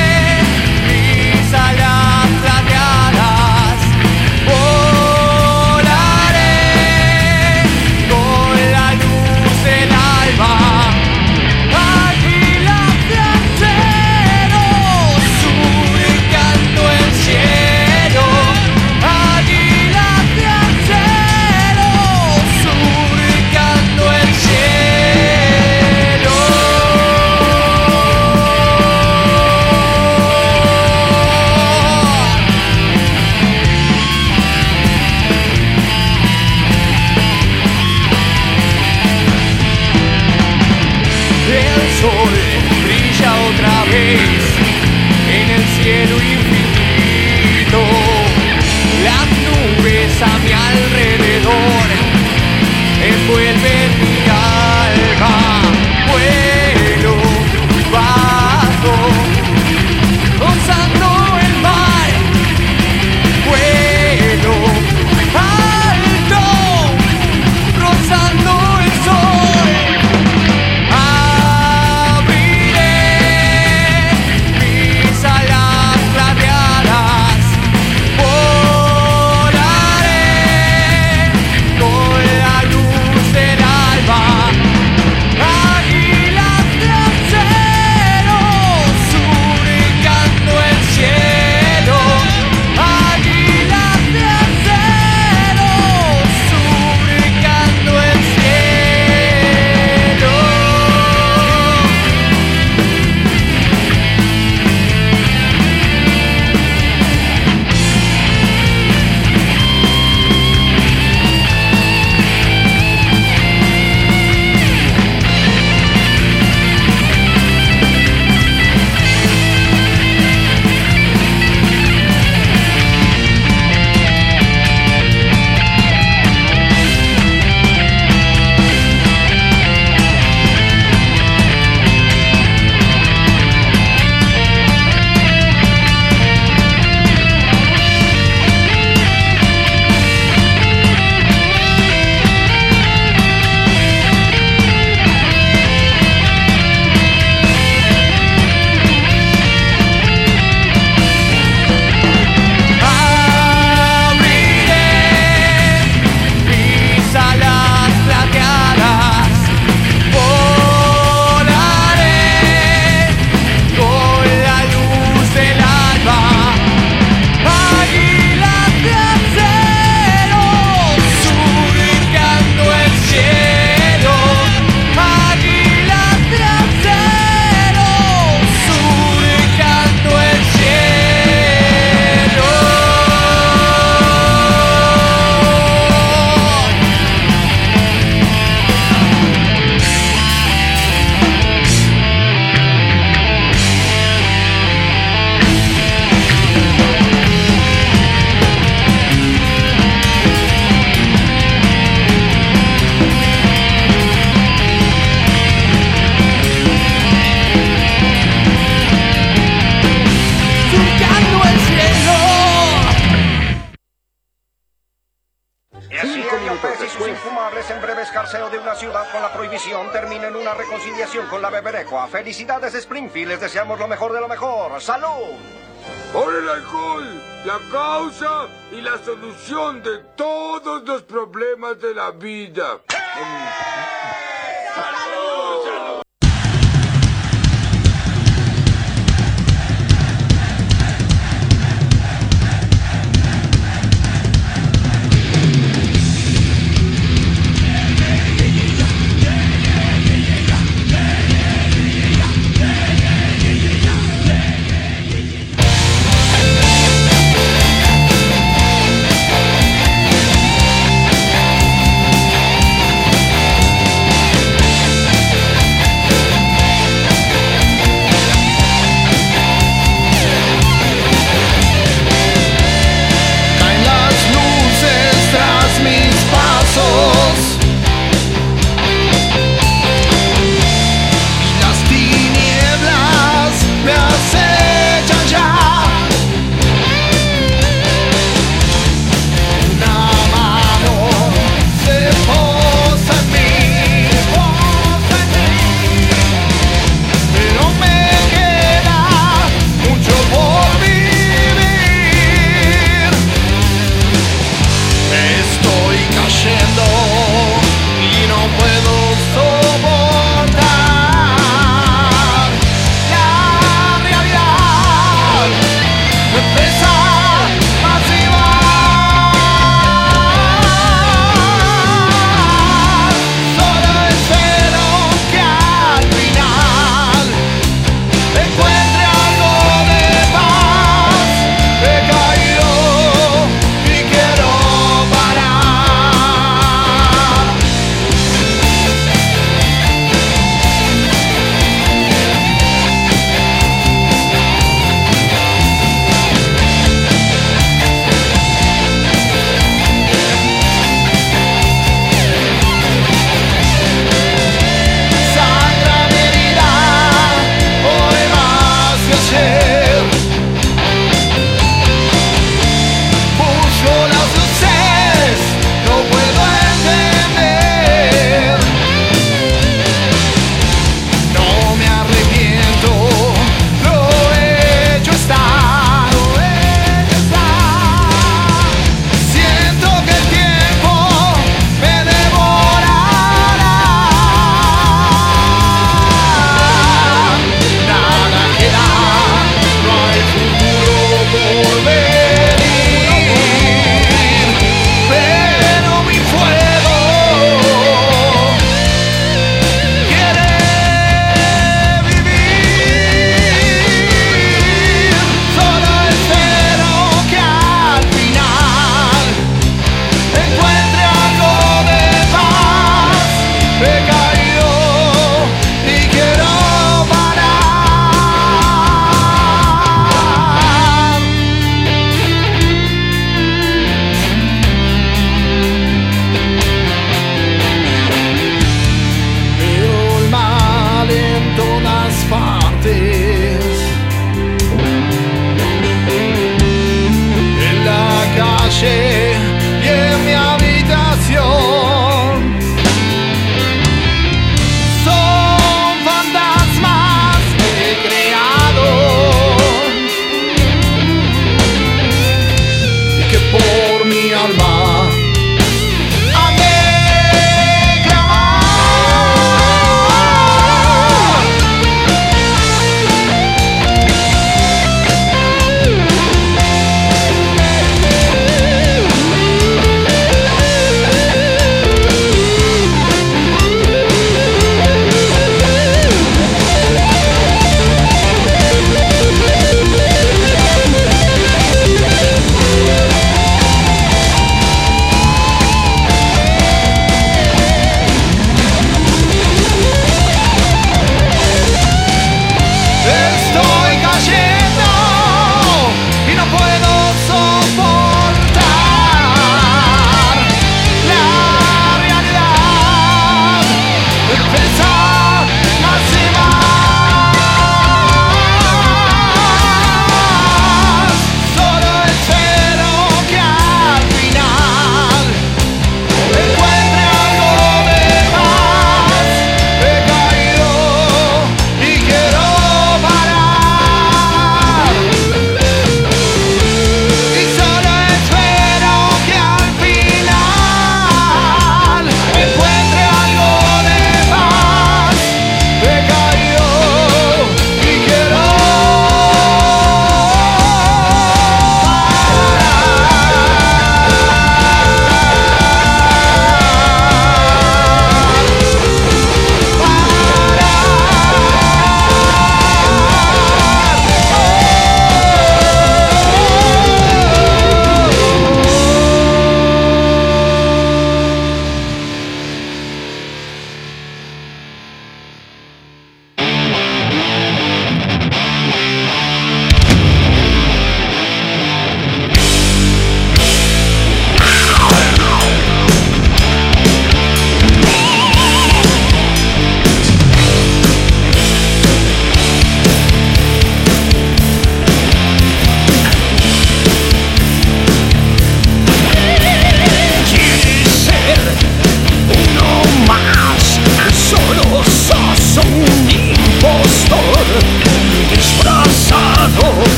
vez en breve escarceo de una ciudad con la prohibición termina en una reconciliación con la beberecua. Felicidades, Springfield, les deseamos lo mejor de lo mejor. ¡Salud! Por el alcohol, la causa y la solución de todos los problemas de la vida.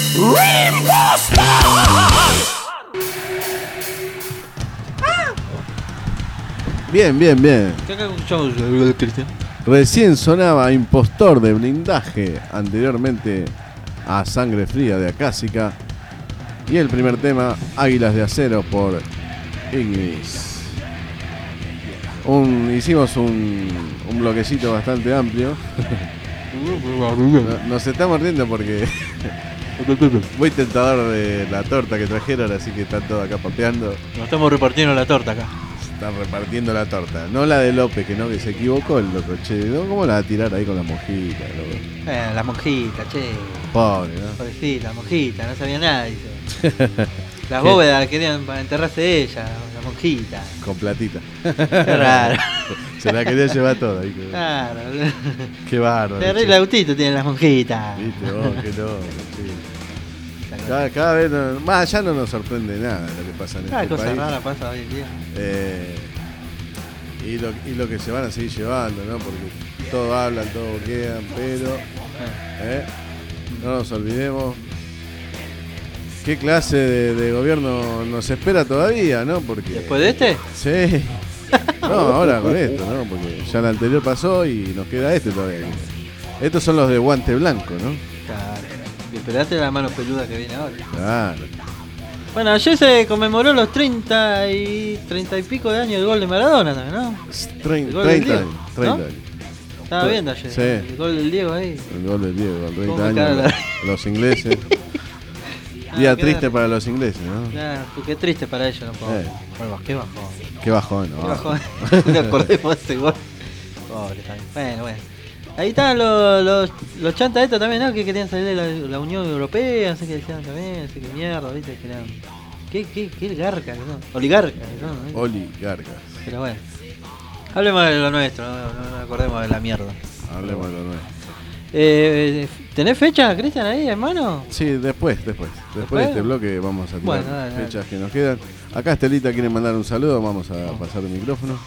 Bien, bien, bien. ¿Qué escuchamos, Cristian? Recién sonaba Impostor de Blindaje, anteriormente a Sangre Fría de Acásica. Y el primer tema, Águilas de Acero por Ignis. Hicimos un bloquecito bastante amplio. Nos estamos riendo porque muy tentador de la torta que trajeron, así que están todos acá papeando. Nos estamos repartiendo la torta acá. Están repartiendo la torta. No la de López, que no, que se equivocó el loco, che. ¿No? ¿Cómo la va a tirar ahí con la monjita, loco? La monjita, che. Pobre, ¿no? Pobrecita, la monjita, no sabía nada, dice. Las bóvedas querían para enterrarse de ella, la monjita. Con platita. Qué raro. Se la quería llevar toda. Ahí, claro. Qué bárbaro. Terrible autito tienen las monjitas. Viste vos, qué loco, che. Cada vez más ya no nos sorprende nada lo que pasa en este país. Cada cosa rara pasa hoy en día. Y lo que se van a seguir llevando, ¿no? Porque todos hablan, todos quedan, pero no nos olvidemos qué clase de gobierno nos espera todavía, ¿no? Porque ¿después de este? Sí. No, ahora con esto, ¿no? Porque ya el anterior pasó y nos queda este todavía. Estos son los de guante blanco, ¿no? Claro. Y esperate la mano peluda que viene ahora. Claro. Bueno, ayer se conmemoró los 30 y pico de años del gol de Maradona también, ¿no? 30 años. Estaba viendo ayer. Sí. El gol del Diego ahí. El gol del Diego, con 30 años. Los ingleses. Día triste para los ingleses, ¿no? Claro, qué triste para ellos, no puedo. Bueno, qué bajón. Qué bajón, ¿no? Qué bajón. No acordemos de ese gol. Pobre también. Bueno. Ahí están los chantas estos también, ¿no? Que querían salir de la Unión Europea, no sé qué decían también, no sé qué mierda, ¿viste? Que eran... ¿Qué garcas, no? Oligarcas, ¿no? Oligarcas. Pero bueno. Hablemos de lo nuestro, no acordemos de la mierda. Hablemos de lo nuestro. ¿Tenés fecha, Cristian, ahí, hermano? Sí, después de este bloque vamos a tirar fechas que nos quedan. Acá Estelita quiere mandar un saludo, vamos a pasar el micrófono.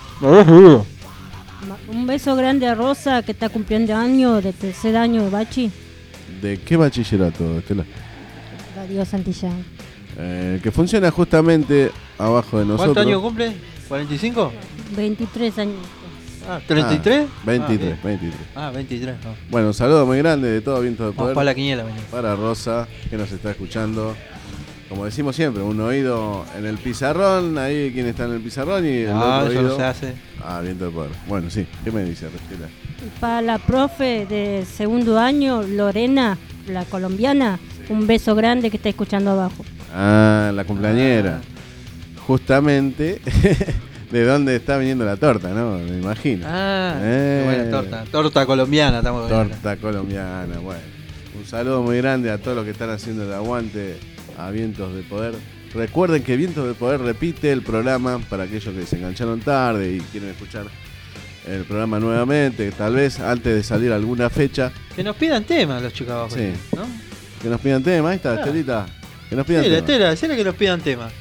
Un beso grande a Rosa, que está cumpliendo año de tercer año de bachi. ¿De qué bachillerato, Estela? Radio Santillán. Que funciona justamente abajo de nosotros. ¿Cuántos años cumple? ¿45? 23 años. Ah, ¿33? 23. Ah, 23. No. Bueno, un saludo muy grande de todo Viento de Poder. Vamos para la quiniela, vení. Para Rosa, que nos está escuchando. Como decimos siempre, un oído en el pizarrón, ahí quien está en el pizarrón y el otro eso oído. no se hace. Viento de Poder. Bueno, sí, ¿qué me dice, Restela? Para la profe de segundo año, Lorena, la colombiana, un beso grande que está escuchando abajo. La cumpleañera. Justamente de dónde está viniendo la torta, ¿no? Me imagino. Qué buena torta. Torta colombiana, estamos viendo. Torta colombiana, bueno. Un saludo muy grande a todos los que están haciendo el aguante a Vientos de Poder. Recuerden que Vientos de Poder repite el programa para aquellos que se engancharon tarde y quieren escuchar el programa nuevamente, tal vez antes de salir alguna fecha. Que nos pidan temas los chicos abajo, sí. ¿no? Que nos pidan temas, ahí está, Estelita. Que nos pidan temas. Estela, decirle que nos pidan temas.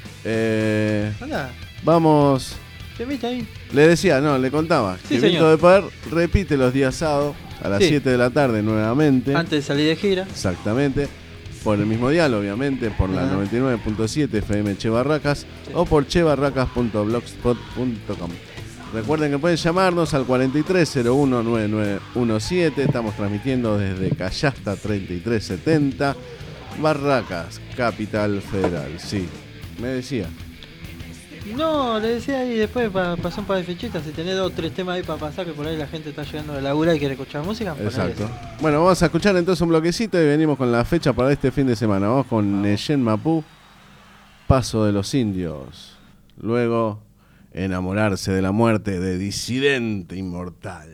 Vamos. Temita ahí. Le decía, le contaba que Viento de Poder repite los días sábados a las 7 de la tarde nuevamente. Antes de salir de gira. Exactamente. Por el mismo dial, obviamente, por la 99.7 FM Che Barracas o por chebarracas.blogspot.com. Recuerden que pueden llamarnos al 43019917. Estamos transmitiendo desde Callasta 3370, Barracas, Capital Federal. Sí, me decía. No, le decía ahí después pasó un par de fechitas. Si tenés 2 o 3 temas ahí para pasar, que por ahí la gente está llegando de labura y quiere escuchar música. Exacto. Bueno, vamos a escuchar entonces un bloquecito y venimos con la fecha para este fin de semana. Vamos con Neyen Mapú, Paso de los Indios. Luego, Enamorarse de la Muerte de Disidente Inmortal.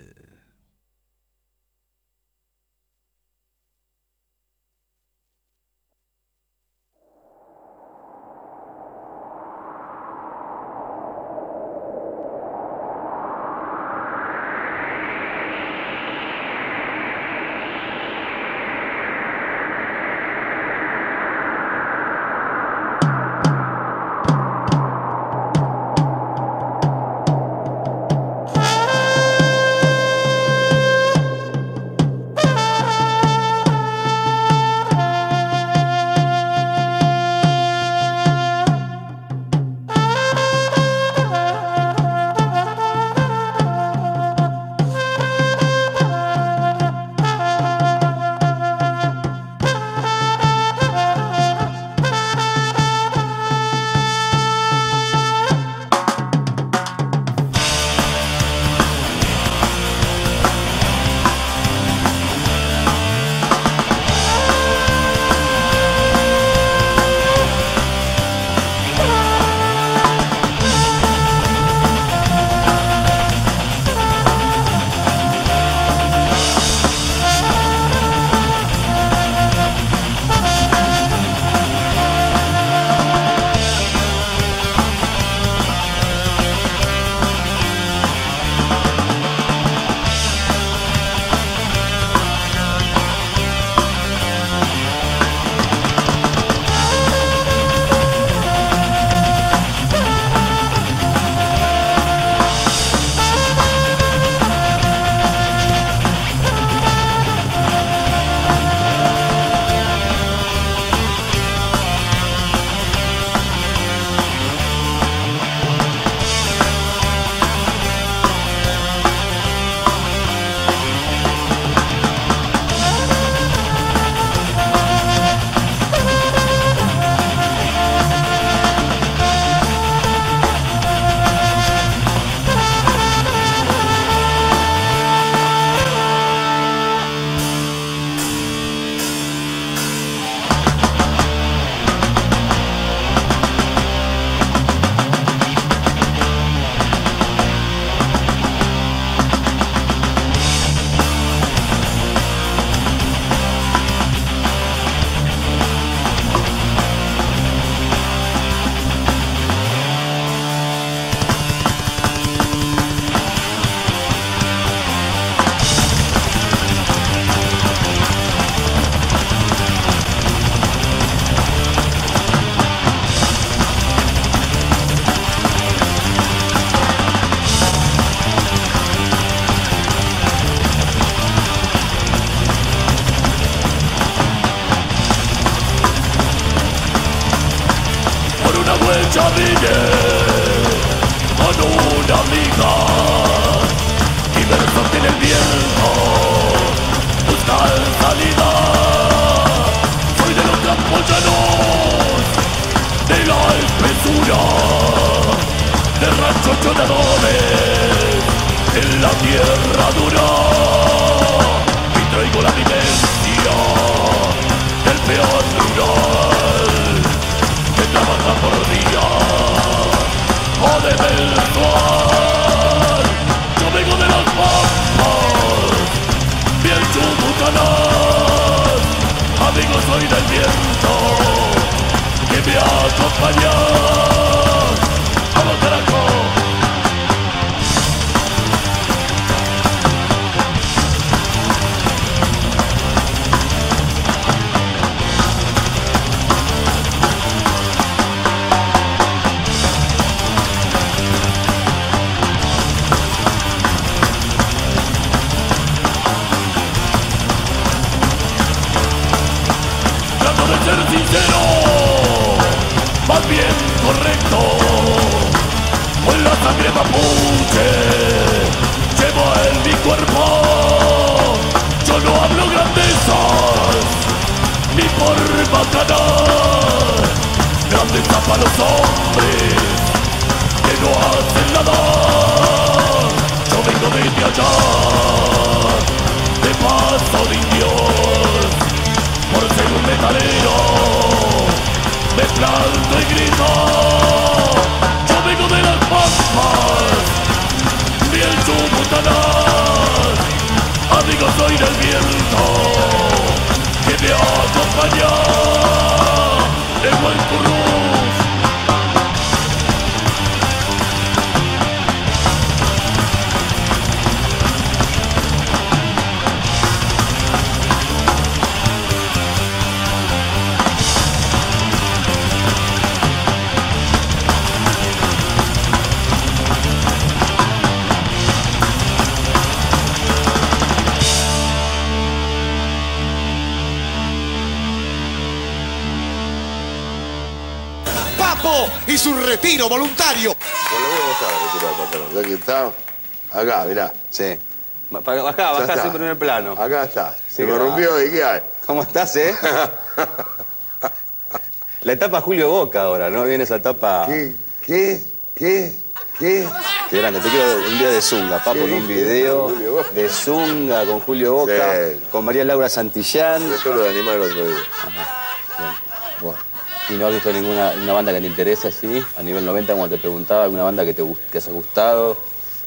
ya vine con una amiga y versos en el viento buscan salida. Soy de los campos llanos, de la espesura, de rancho hecho de adobes, en la tierra dura. Y traigo la vivencia del peón rural que trabaja por día o de mensual. Yo vengo de las pampas, bien chubutanas. Amigo, soy del viento que me acompaña. ¡Vamos, carajo! Ser sincero, más bien correcto, con la sangre mapuche llevo en mi cuerpo. Yo no hablo grandezas, ni por bacanar, grandeza para los hombres que no hacen nada. Yo vengo desde allá, de paso de indios, por ser un metalero, me planto y grito. Yo vengo de las pampas, bien chubutanas. Amigo, soy del viento que me acompaña. De buen currús. Y su retiro voluntario. Bueno, voy a buscar a retirar el patrón. Ya que está. Acá, mirá. Sí. Bajá en primer plano. Acá está. Sí, Se me rompió y ¿qué hay? ¿Cómo estás, La etapa Julio Boca ahora, ¿no? Viene esa etapa... ¿Qué? Qué grande, te quiero un día de Zunga, papo, en un video de Zunga con Julio Boca, Sí. con María Laura Santillán. Yo lo de animar el otro día. Ajá, bien. Bueno. ¿Y no has visto ninguna una banda que te interese así? A nivel 90, como te preguntaba, ¿alguna banda que te haya gustado?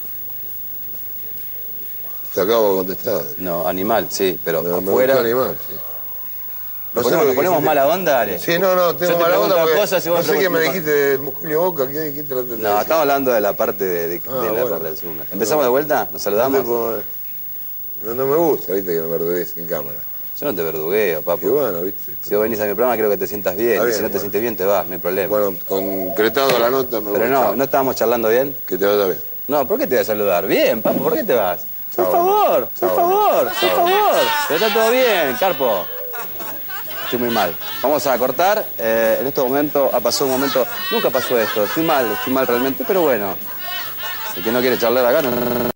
Te acabo de contestar. No, Animal, sí, pero Me afuera... gustó Animal, sí. ¿Nos ponemos dijiste. mala onda, Ale? Sí, no, tengo Yo te mala onda pregunto porque cosas y vos no sé qué me preguntas- dijiste de Julio Boca, ¿qué te lo entendí? No, estamos hablando de la parte de la bueno. parte del Zunga. ¿Empezamos de vuelta? ¿Nos saludamos? No me gusta, viste, que me verdugues en cámara. Yo no te verdugueo, papu. Y bueno, viste. Si vos venís a mi programa, creo que te sientas bien. Está Y bien, si no te bueno. sientes bien, te vas, no hay problema. Bueno, concretado la nota me Pero gusta. no estábamos charlando bien. Que te vaya bien. No, ¿por qué te voy a saludar? Bien, papu, ¿por qué te vas? Chao, Por favor, hermano. Chao, por favor, hermano. por Chao, favor. Pero está todo bien, Carpo. Estoy muy mal. Vamos a cortar. En este momento ha pasado un momento... Nunca pasó esto. Estoy mal realmente, pero bueno. El que no quiere charlar acá, no.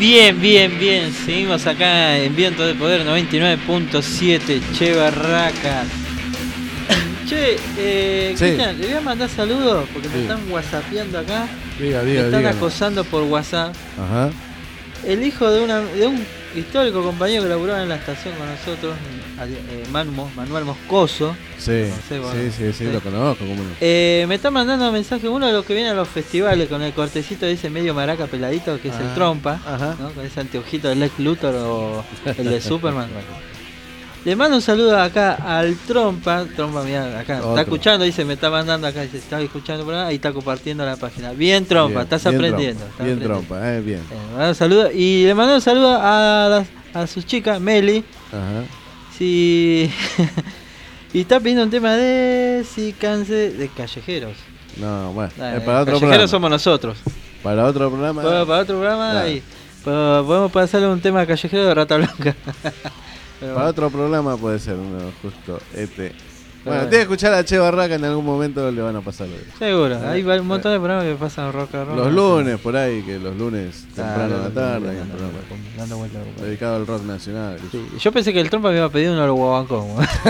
Bien. Seguimos acá en Viento de Poder 99.7. Che Barraca. Che, Cristian, le voy a mandar saludos porque me están whatsappeando acá. Me están acosando por WhatsApp. Ajá. El hijo de un histórico compañero que laburaba en la estación con nosotros, Manuel Moscoso. Sí, lo conozco. ¿Cómo no? Me está mandando mensaje uno de los que viene a los festivales con el cortecito de ese medio maraca peladito que es el Trompa, ¿no? Con ese anteojito del Lex Luthor o el de Superman. Le mando un saludo acá al Trompa, mirá, acá, está escuchando, dice, me está mandando acá, dice, está escuchando por acá y está compartiendo la página. Bien Trompa, estás aprendiendo. Bien Trompa, bien. Le mando un saludo y le mando un saludo a su chica, Meli. Ajá. Sí. Y está pidiendo un tema de Callejeros. No, bueno, para otro Callejeros programa. Somos nosotros. Para otro programa. Para otro programa y podemos pasarle un tema Callejero de Rata Blanca. Para otro programa puede ser uno justo Bueno, tiene que escuchar a Che Barraca, en algún momento le van a pasar. Seguro, hay un montón de programas que pasan rock and roll. Los lunes, por ahí, que los lunes temprano a la tarde, hay un programa dando vuelta. dedicado al rock nacional. Sí, yo pensé que el Trompa me iba a pedir uno de los guabancos.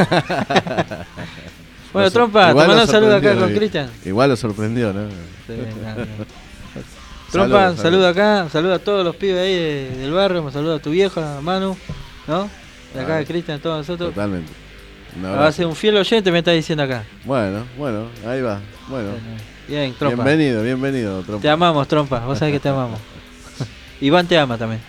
Bueno, Trompa, te mando un saludo acá con Cristian. Igual lo sorprendió, ¿no? Sí, Trompa, saludo acá, saludo a todos los pibes ahí del barrio, saludo a tu viejo, a Manu, ¿no? De acá de Cristian, todos nosotros. Totalmente. Va a ser un fiel oyente, me está diciendo acá. Bueno, ahí va. Bueno. Bien, Trompa. Bienvenido, Trompa. Te amamos, Trompa, vos sabés que te amamos. Iván te ama también.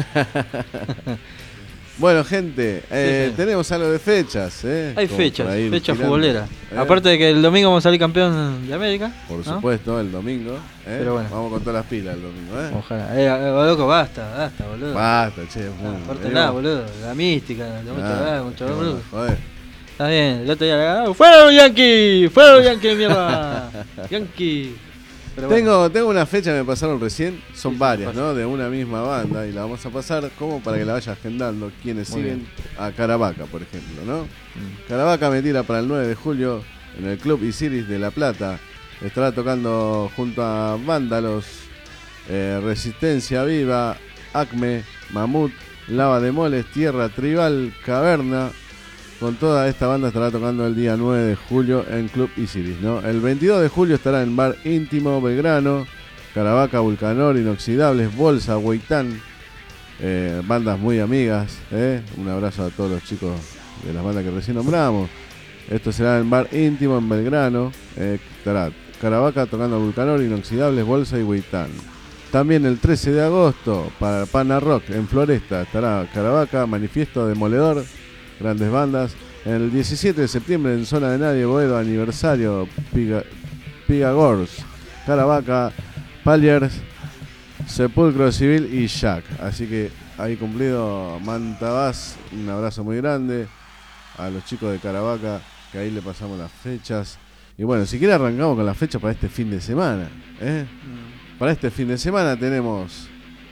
Bueno, gente, tenemos algo de fechas. Hay fechas futboleras. Aparte de que el domingo vamos a salir campeón de América. Por supuesto, el domingo. Pero bueno. Vamos con todas las pilas el domingo. Ojalá. Loco, basta, boludo. Basta, che. Aparte nada, boludo. La mística, mucho boludo. Joder. Está bien, el otro día le ganamos. ¡Fuera los Yankees! Mierda! Yankee. Tengo una fecha que me pasaron recién, son varias, ¿no? De una misma banda y la vamos a pasar como para que la vaya agendando quienes siguen a Caravaca, por ejemplo, ¿no? Caravaca me tira para el 9 de julio en el Club Isiris de La Plata. Estará tocando junto a Vándalos, Resistencia Viva, Acme, Mamut, Lava de Moles, Tierra Tribal, Caverna. Con toda esta banda estará tocando el día 9 de julio en Club Isiris, ¿no? El 22 de julio estará en Bar Íntimo, Belgrano, Caravaca, Vulcanor, Inoxidables, Bolsa, Hueytán, bandas muy amigas, un abrazo a todos los chicos de las bandas que recién nombramos. Esto será en Bar Íntimo, en Belgrano, estará Caravaca tocando Vulcanor, Inoxidables, Bolsa y Hueytán. También el 13 de agosto, para Pana Rock, en Floresta, estará Caravaca, Manifiesto Demoledor, grandes bandas. En el 17 de septiembre en Zona de Nadie, Boedo, Aniversario, Pigagors, Caravaca, Paliers, Sepulcro Civil y Jack. Así que ahí cumplido Mantabás, un abrazo muy grande a los chicos de Caravaca, que ahí le pasamos las fechas. Y bueno, si quiere arrancamos con las fechas para este fin de semana. Para este fin de semana tenemos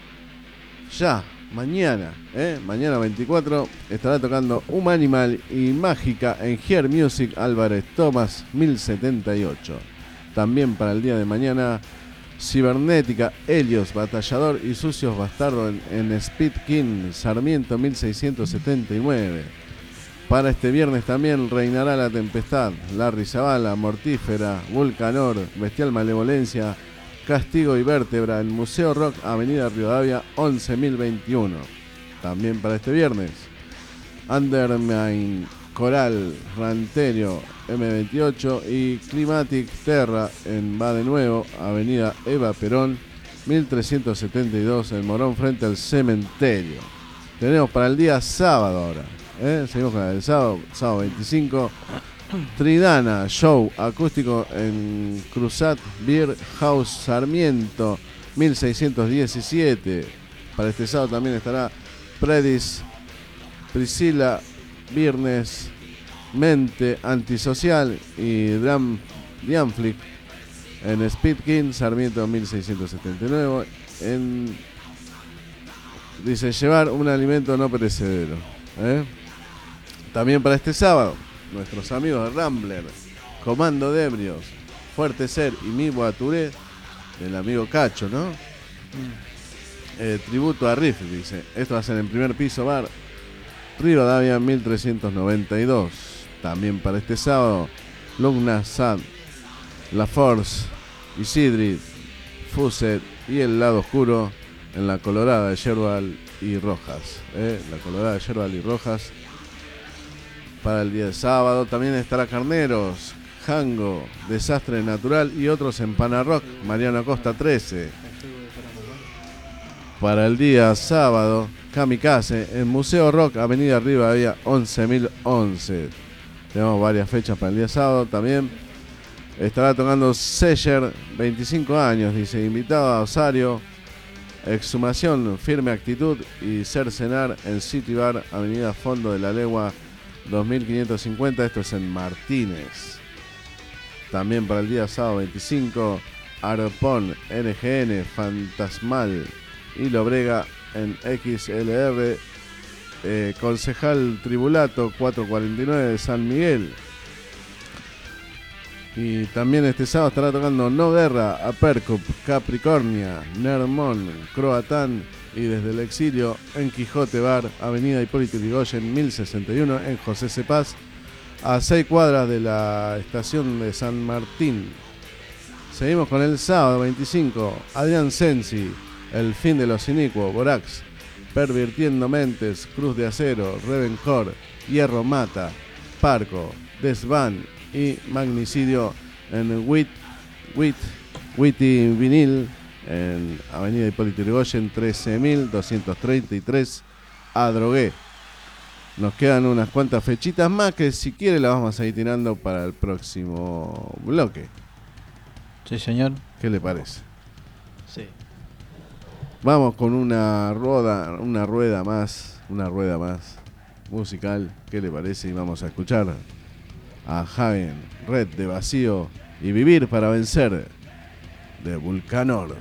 ya mañana 24 estará tocando Humanimal y Mágica en Here Music Álvarez Thomas 1078. También para el día de mañana Cibernética, Helios, Batallador y Sucios Bastardos en Speed King Sarmiento 1679. Para este viernes también Reinará la Tempestad, Larry Zavala, Mortífera, Vulcanor, Bestial Malevolencia, Castigo y Vértebra, el Museo Rock, Avenida Rivadavia 11021. También para este viernes, Undermine, Coral, Ranterio, M28 y Climatic Terra va de nuevo, Avenida Eva Perón 1372, en Morón frente al cementerio. Tenemos para el día sábado ahora, seguimos con el sábado 25. Tridana, show acústico en Cruzat Beer House Sarmiento 1617. Para este sábado también estará Predis, Priscila, Viernes, Mente Antisocial y Dianflick en Speed King Sarmiento 1679. Dice llevar un alimento no perecedero. También para este sábado nuestros amigos de Rambler, Comando de Ebrios, Fuerte Ser y Mi Boaturé, del amigo Cacho, ¿no? tributo a Riff, dice. Esto va a ser en primer piso bar, Rivadavia 1392. También para este sábado, Lugna Sad, La Force, Isidri, Fuset y El Lado Oscuro en la Colorada de Yerbal y Rojas. La Colorada de Yerbal y Rojas para el día de sábado. También estará Carneros, Jango, Desastre Natural y otros en Panarrock, Mariano Acosta 13. Para el día sábado, Kamikaze en Museo Rock, Avenida Rivadavia 11011. Tenemos varias fechas para el día sábado también. Estará tocando Seyer, 25 años, dice, invitado a Osario, Exhumación, Firme Actitud y Cercenar en City Bar, Avenida Fondo de la Legua 2550. Esto es en Martínez. También para el día sábado 25, Arpón, NGN, Fantasmal y Lobrega en XLR, Concejal Tribulato 449 de San Miguel. Y también este sábado estará tocando No Guerra, Apercup, Capricornia, Nermón, Croatán y Desde el Exilio en Quijote Bar, Avenida Hipólito Yrigoyen 1061 en José Cepaz, a 6 cuadras de la estación de San Martín. Seguimos con el sábado 25, Adrián Sensi, El Fin de los Inicuos, Borax, Pervirtiendo Mentes, Cruz de Acero, Revencor, Hierro Mata, Parco, Desván y Magnicidio en Witty Vinil en Avenida Hipólito Yrigoyen 13.233 Adrogué. Nos quedan unas cuantas fechitas más que si quiere las vamos a ir tirando para el próximo bloque. Sí, señor. ¿Qué le parece? Sí. Vamos con una rueda más musical. ¿Qué le parece? Y vamos a escuchar a Hagen, Red de Vacío y Vivir para Vencer de Vulcanor.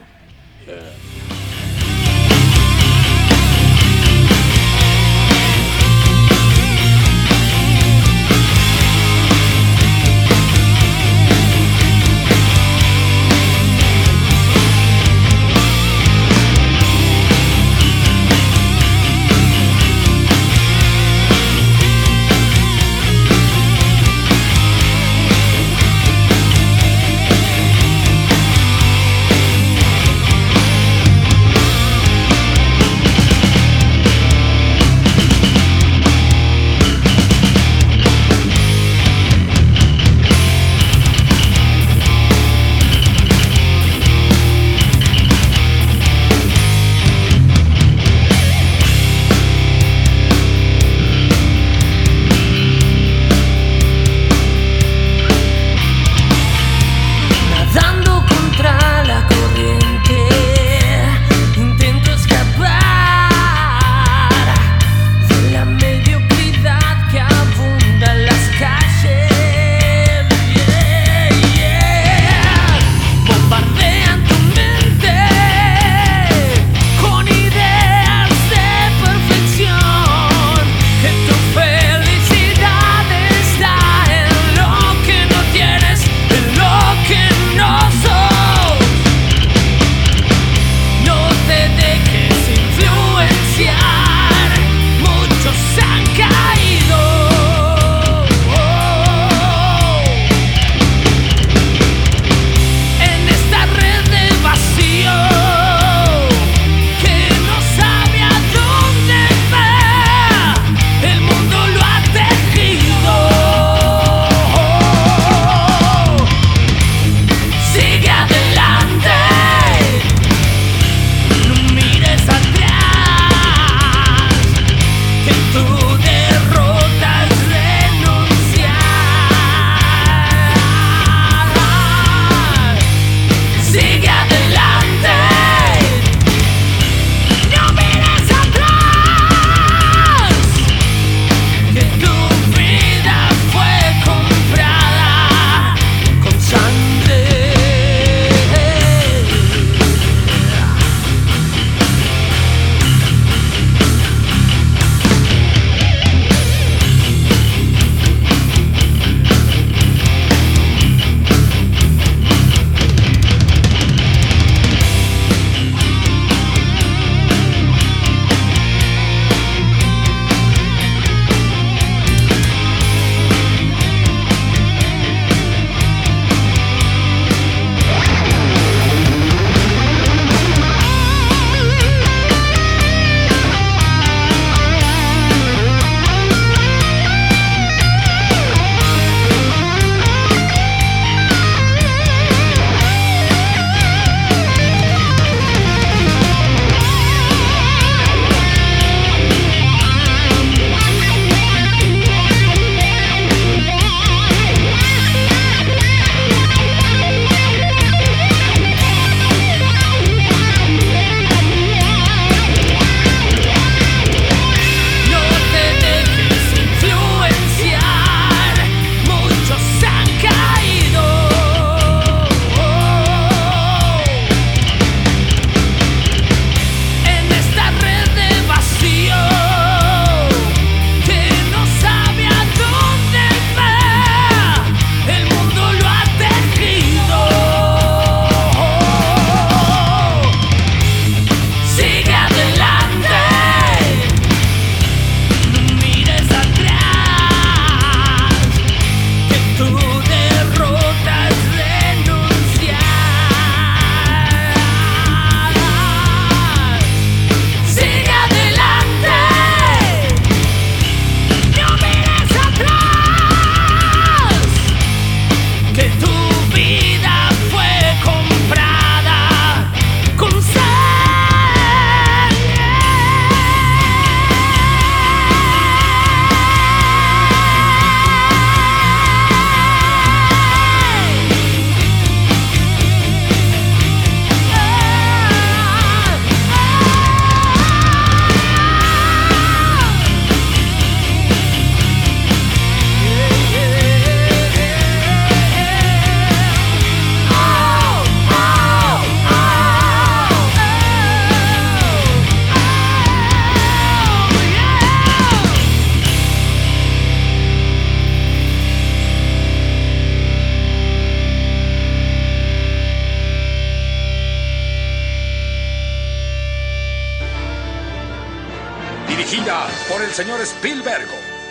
por el señor Spielberg.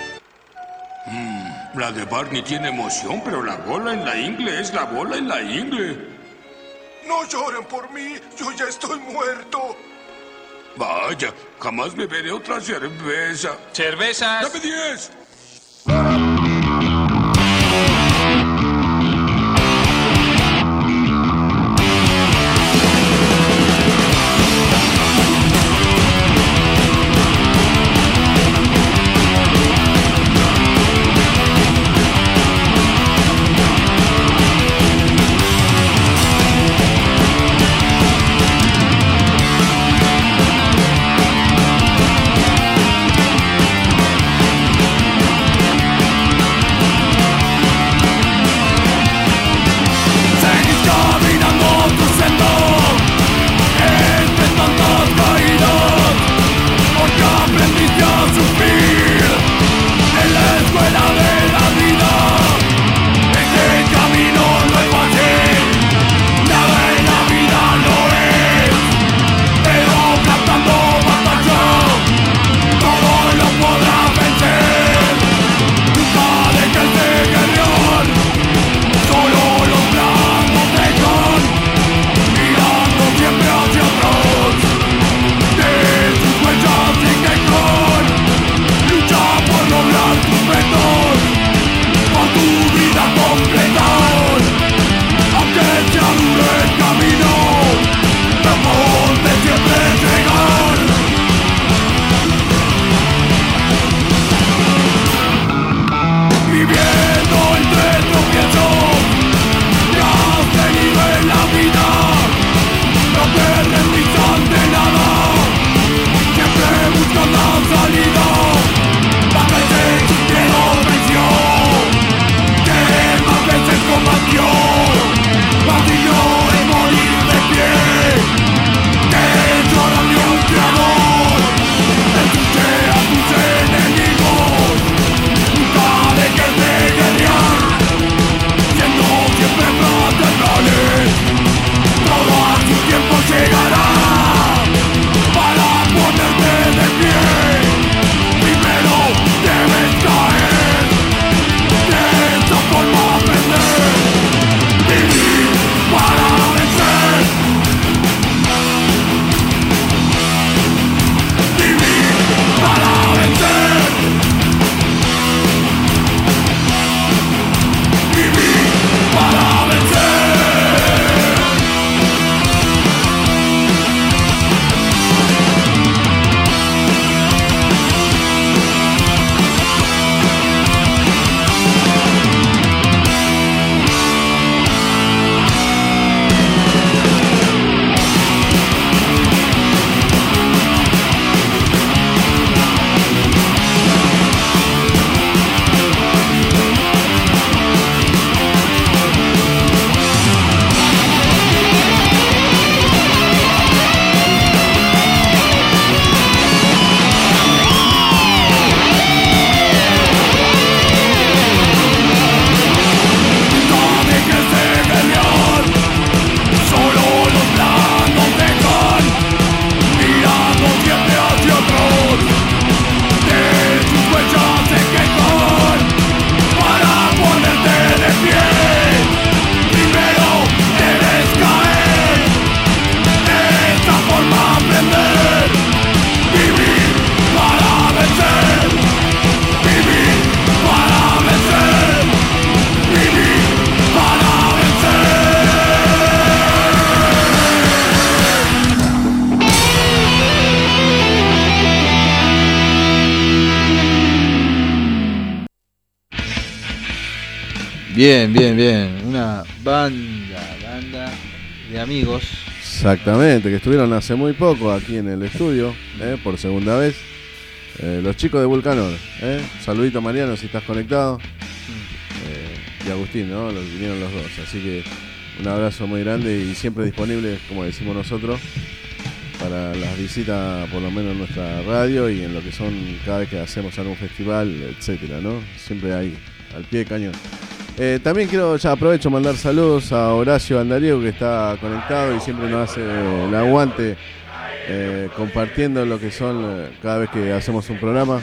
La de Barney tiene emoción, pero la bola en la ingle es la bola en la ingle. No lloren por mí, yo ya estoy muerto. Vaya, jamás beberé otra cerveza. ¡Cervezas! ¡Dame 10! Bien, bien, bien. Una banda de amigos. Exactamente, que estuvieron hace muy poco aquí en el estudio, por segunda vez. Los chicos de Vulcanor. Saludito Mariano si estás conectado. Y Agustín, ¿no? Vinieron los dos. Así que un abrazo muy grande y siempre disponible, como decimos nosotros, para las visitas, por lo menos en nuestra radio y en lo que son cada vez que hacemos algún festival, etcétera, ¿no? Siempre ahí, al pie de cañón. También quiero, ya aprovecho, mandar saludos a Horacio Andariego, que está conectado y siempre nos hace el aguante compartiendo lo que son cada vez que hacemos un programa.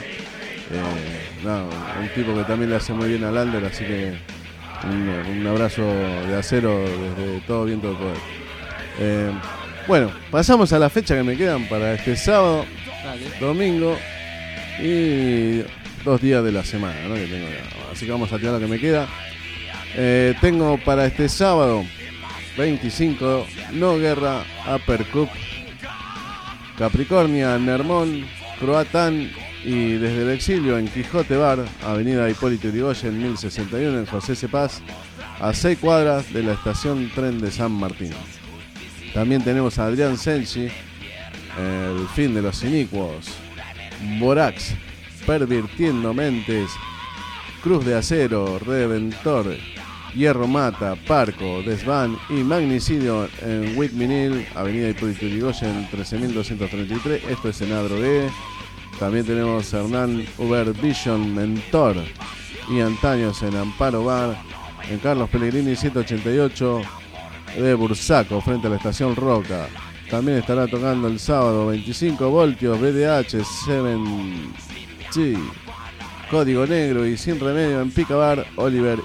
Un tipo que también le hace muy bien al Alder, así que un abrazo de acero desde todo viento de poder. Bueno, pasamos a la fecha que me quedan para este sábado, domingo y 2 días de la semana, ¿no? Que tengo ya. Así que vamos a tirar lo que me queda. Tengo para este sábado 25 No Guerra, Upper Cup, Capricornia, Nermón, Croatán y desde el exilio en Quijote Bar, Avenida Hipólito Yrigoyen 1061 en José C. Paz, a 6 cuadras de la estación Tren de San Martín. También tenemos a Adrián Sensi, El fin de los inicuos, Borax, Pervirtiendo Mentes, Cruz de Acero, Redentor, Hierro Mata, Parco, Desván y Magnicidio en Wigminil, Avenida Hipólito Yrigoyen 13233. Esto es en Adrogué. También tenemos a Hernán Uber Vision Mentor y Antaños en Amparo Bar, en Carlos Pellegrini 188 de Bursaco, frente a la estación Roca. También estará tocando el sábado 25 voltios BDH 7G, Código Negro y Sin Remedio en Pica Bar, Oliver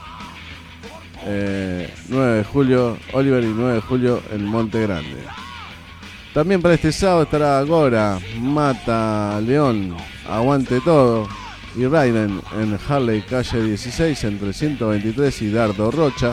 9 de julio, Oliver y 9 de julio en Monte Grande. También para este sábado estará Gora, Mata León, Aguante Todo y Raiden en Harley calle 16 entre 123 y Dardo Rocha.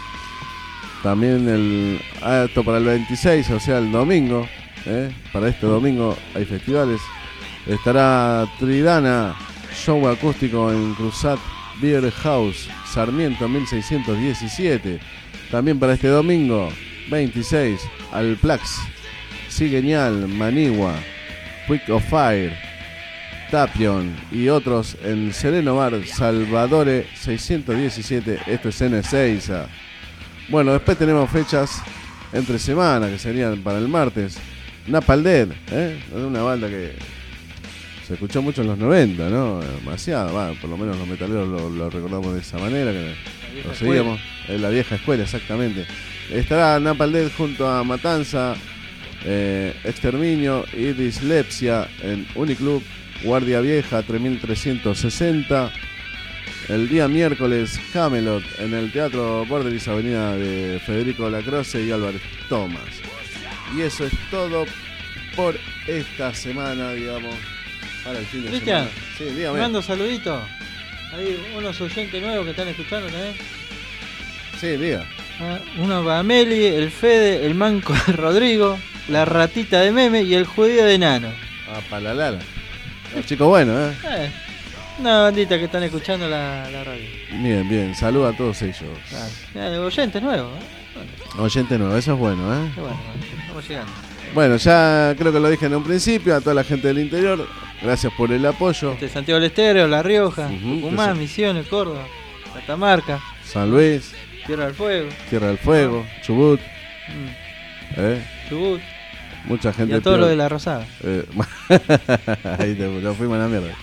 También esto para el 26, o sea el domingo, para este domingo hay festivales. Estará Tridana, show acústico en Cruzat Beer House, Sarmiento 1617. También para este domingo 26, Alplax, Sigueñal, Manigua, Quick of Fire, Tapion y otros en Sereno Bar, Salvadore 617. Esto es N6. Bueno, después tenemos fechas entre semana que serían para el martes. Napalm Death, una banda que se escuchó mucho en los 90, ¿no? Demasiado, por lo menos los metaleros lo recordamos de esa manera, que lo seguíamos. En la vieja escuela, exactamente. Estará Napalm Death junto a Matanza, Exterminio y Dislexia en Uniclub, Guardia Vieja 3360. El día miércoles, Camelot en el Teatro Bordelis, Avenida de Federico Lacroce y Álvarez Thomas. Y eso es todo por esta semana, digamos, para el fin de semana. Sí, dígame. Mando saluditos. Hay unos oyentes nuevos que están escuchando también. Sí, diga. Uno para Ameli, el Fede, el Manco de Rodrigo, la Ratita de Meme y el Judío de Nano. Para la Lara. Los chicos buenos, Una bandita que están escuchando la radio. Bien, bien. Saluda a todos ellos. Oyentes nuevos. Oyente nuevo, eso es bueno, Bueno, vamos llegando. Bueno, ya creo que lo dije en un principio, a toda la gente del interior, gracias por el apoyo. Santiago del Estero, La Rioja, Tucumán, Misiones, Córdoba, Catamarca, San Luis, Tierra del Fuego, Chubut. Chubut. Mucha gente. Y a todo lo de la Rosada. Ahí nos fuimos a la mierda.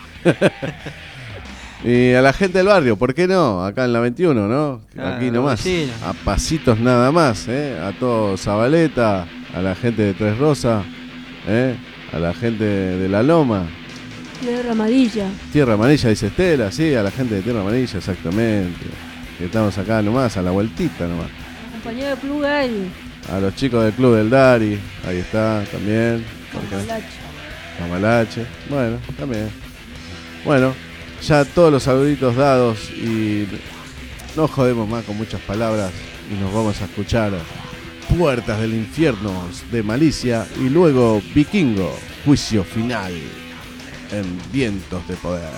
Y a la gente del barrio, ¿por qué no? Acá en la 21, ¿no? Aquí nomás. Vecinos. A pasitos nada más, A todo Zabaleta, a la gente de Tres Rosas, a la gente de La Loma. Tierra Amarilla. Tierra Amarilla, dice Estela, sí, a la gente de Tierra Amarilla, exactamente. Estamos acá nomás, a la vueltita nomás. Compañero de Club Dari. A los chicos del Club del Dari, ahí está, también. Camalache. Bueno, también. Bueno, ya todos los saluditos dados y no jodemos más con muchas palabras y nos vamos a escuchar Puertas del Infierno de Malicia y luego Vikingo, Juicio Final en Vientos de Poder.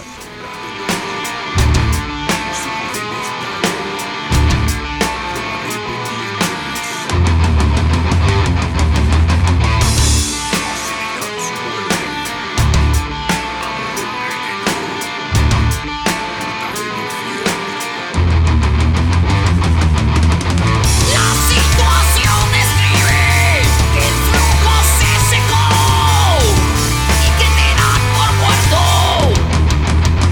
Y que te dan por muerto.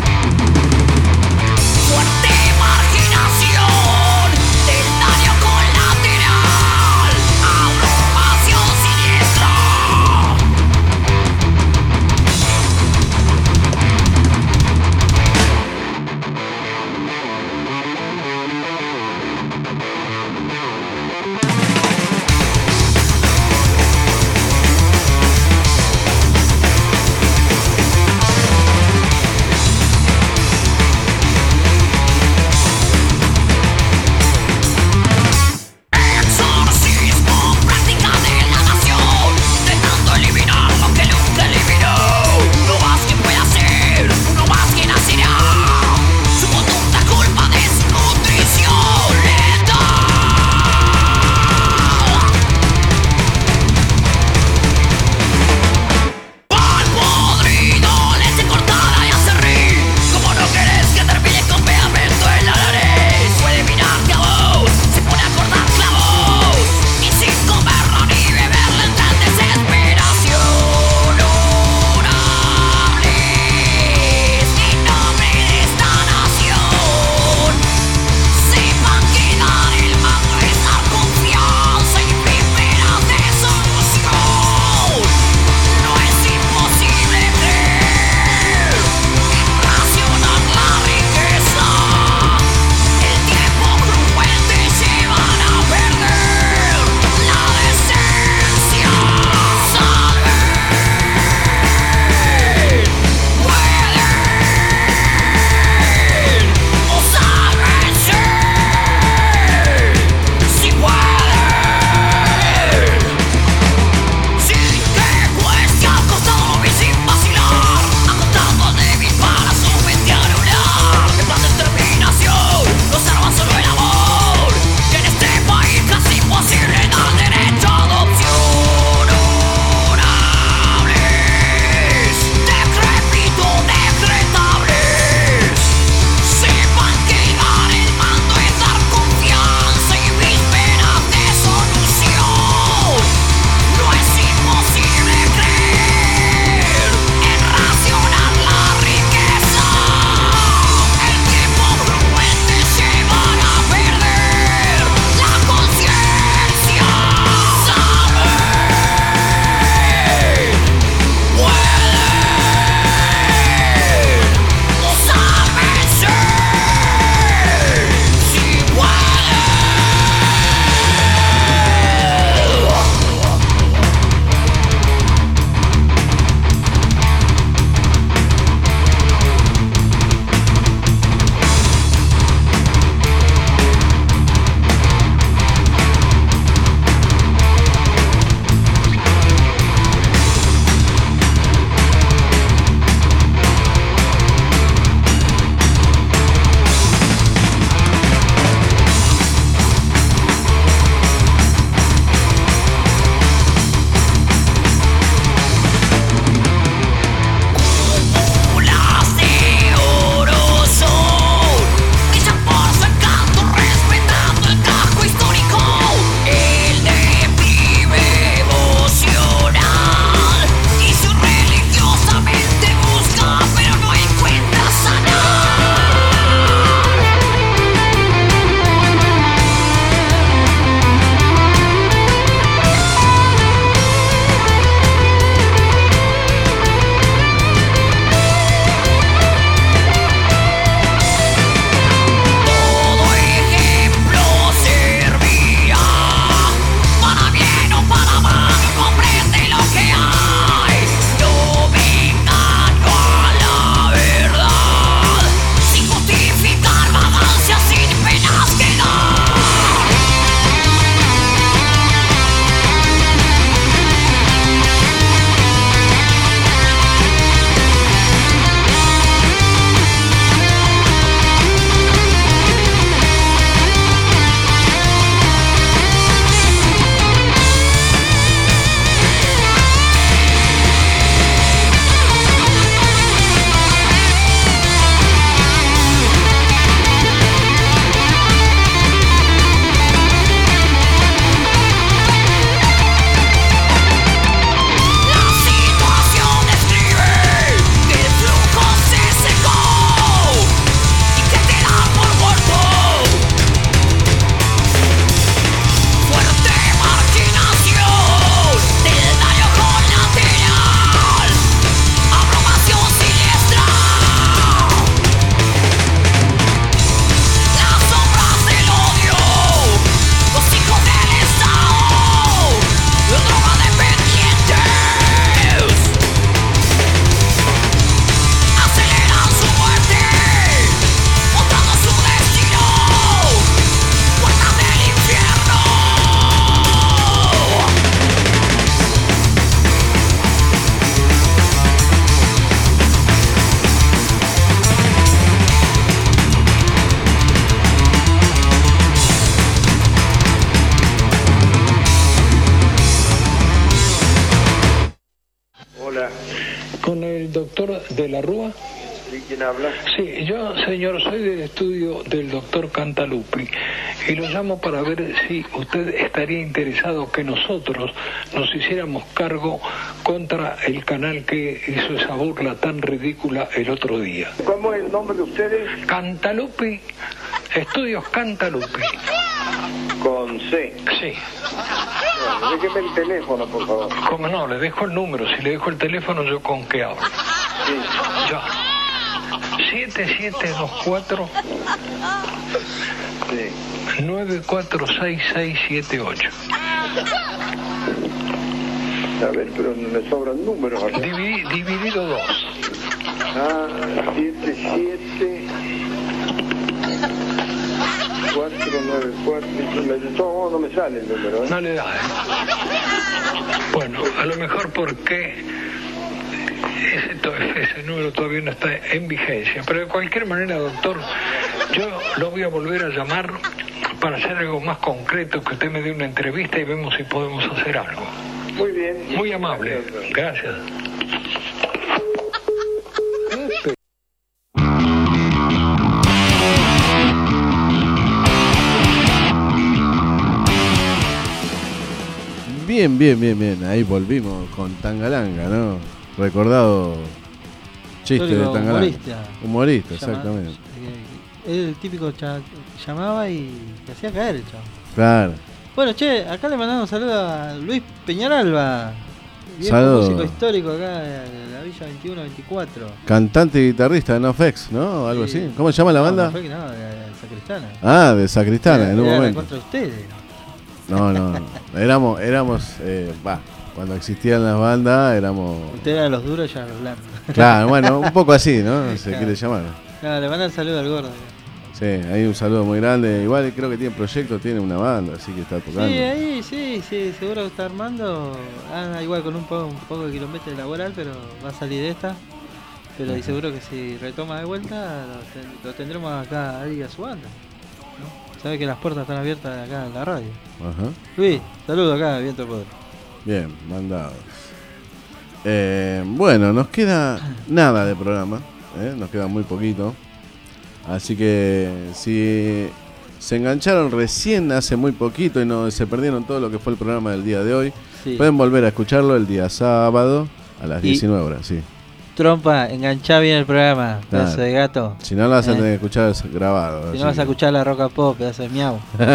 ¿De la Rúa? ¿Y quién habla? Sí, yo, señor, soy del estudio del doctor Cantalupi y lo llamo para ver si usted estaría interesado que nosotros nos hiciéramos cargo contra el canal que hizo esa burla tan ridícula el otro día. ¿Cómo es el nombre de ustedes? Cantalupi, Estudios Cantalupi. Con C. Sí. Bueno, déjeme el teléfono, por favor. ¿Cómo no? Le dejo el número. Si le dejo el teléfono, ¿yo con qué hablo? Sí. Ya. 7724 Sí. 946678. A ver, pero no me sobran números acá. Dividido 2. Ah, 77 494. De todos modos no me sale el número, ¿eh? No le da, Bueno, a lo mejor porque ese número todavía no está en vigencia. Pero de cualquier manera, doctor, yo lo voy a volver a llamar para hacer algo más concreto, que usted me dé una entrevista y vemos si podemos hacer algo. Muy bien. Muy amable. Gracias. Bien. Ahí volvimos con Tangalanga, ¿no? Recordado chiste de Tangalanga. Humorista, exactamente. El típico llamaba y te hacía caer el chavo. Claro. Bueno, che, acá le mandamos un saludo a Luis Peñaralba, viejo Saludo. músico histórico acá de la Villa 2124. Cantante y guitarrista de NoFX, ¿no? Algo Sí. así. ¿Cómo se llama la banda? No, de Sacristana. Ah, de Sacristana, en un Era momento. contra ustedes. No. Éramos cuando existían las bandas, éramos... Ustedes eran los duros y ya los blancos. Claro, bueno, un poco así, ¿no? Se Claro. quiere llamar. No, le mandan el saludo al gordo. Sí, hay un saludo muy grande. Igual creo que tiene proyecto, tiene una banda, así que está tocando. Sí, ahí, sí, seguro que está armando. Igual con un poco de kilometraje laboral, pero va a salir de esta. Pero y seguro que si retoma de vuelta, lo tendremos acá ahí a su banda, ¿no? Sabe que las puertas están abiertas acá en la radio. Ajá. Luis, saludo acá, Viento del Poder. Bien, mandados. Bueno, nos queda nada de programa, nos queda muy poquito. Así que si se engancharon recién hace muy poquito y no se perdieron todo lo que fue el programa del día de hoy, Sí. pueden volver a escucharlo el día sábado a las 19 horas, sí. Trompa, enganchá bien el programa, pedazo Claro. de gato. Si no lo vas a tener que escuchar grabado. Si así no vas a que- escuchar la roca pop, pedazo de miau.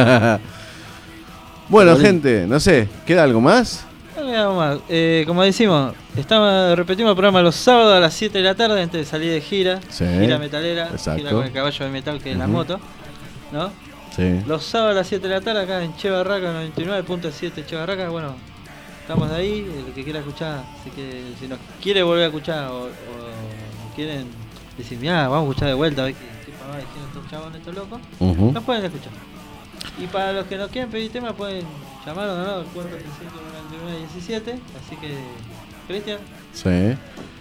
Bueno, Bolín. gente, no sé, ¿queda algo más? Vamos más. Como decimos, repetimos el programa los sábados a las 7 de la tarde antes de salir de gira. Sí, Gira metalera, exacto. gira con el caballo de metal que es la Ujú. moto, ¿no? Sí. Los sábados a las 7 de la tarde acá en Che Barraca, 99.7 Che Barraca. Bueno, estamos ahí, el que quiera escuchar, así que si nos quiere volver a escuchar o quieren decir, mirá, vamos a escuchar de vuelta, a ver qué pavada dijeron estos chavos, estos locos, Ujú. nos pueden escuchar. Y para los que no quieren pedir temas pueden llamarnos al 435-9917, así que, Cristian. Sí.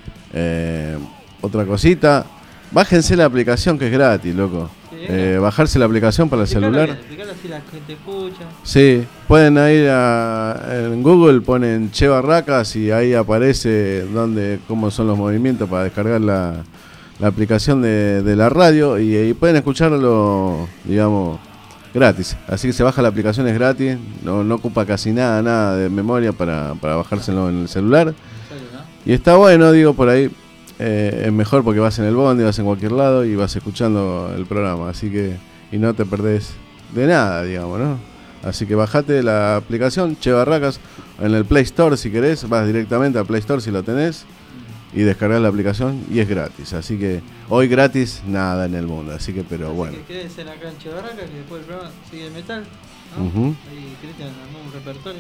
Otra cosita, bájense la aplicación que es gratis, loco. Sí, bajarse la aplicación para el celular. Explicarlo así la gente escucha. Sí, pueden ir en Google, ponen Che Barracas y ahí aparece cómo son los movimientos para descargar la aplicación de la radio y pueden escucharlo, digamos, gratis. Así que se baja la aplicación, es gratis, no ocupa casi nada de memoria para bajárselo en el celular. Y está bueno, digo, por ahí es mejor porque vas en el bondi, vas en cualquier lado y vas escuchando el programa, así que y no te perdés de nada, digamos, ¿no? Así que bajate la aplicación Che Barracas en el Play Store si querés, vas directamente al Play Store si lo tenés y descargás la aplicación y es gratis, así que hoy gratis nada en el mundo, así que pero bueno. Que quédense acá en Che Barraca, que después el programa sigue el metal, ¿no? Ujú. Ahí Cristian armó un repertorio.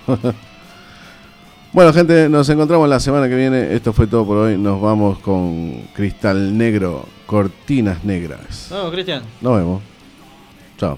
Bueno, gente, nos encontramos la semana que viene. Esto fue todo por hoy. Nos vamos con Cristal Negro, Cortinas Negras. Vamos, Cristian. Nos vemos. Chao.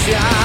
sea.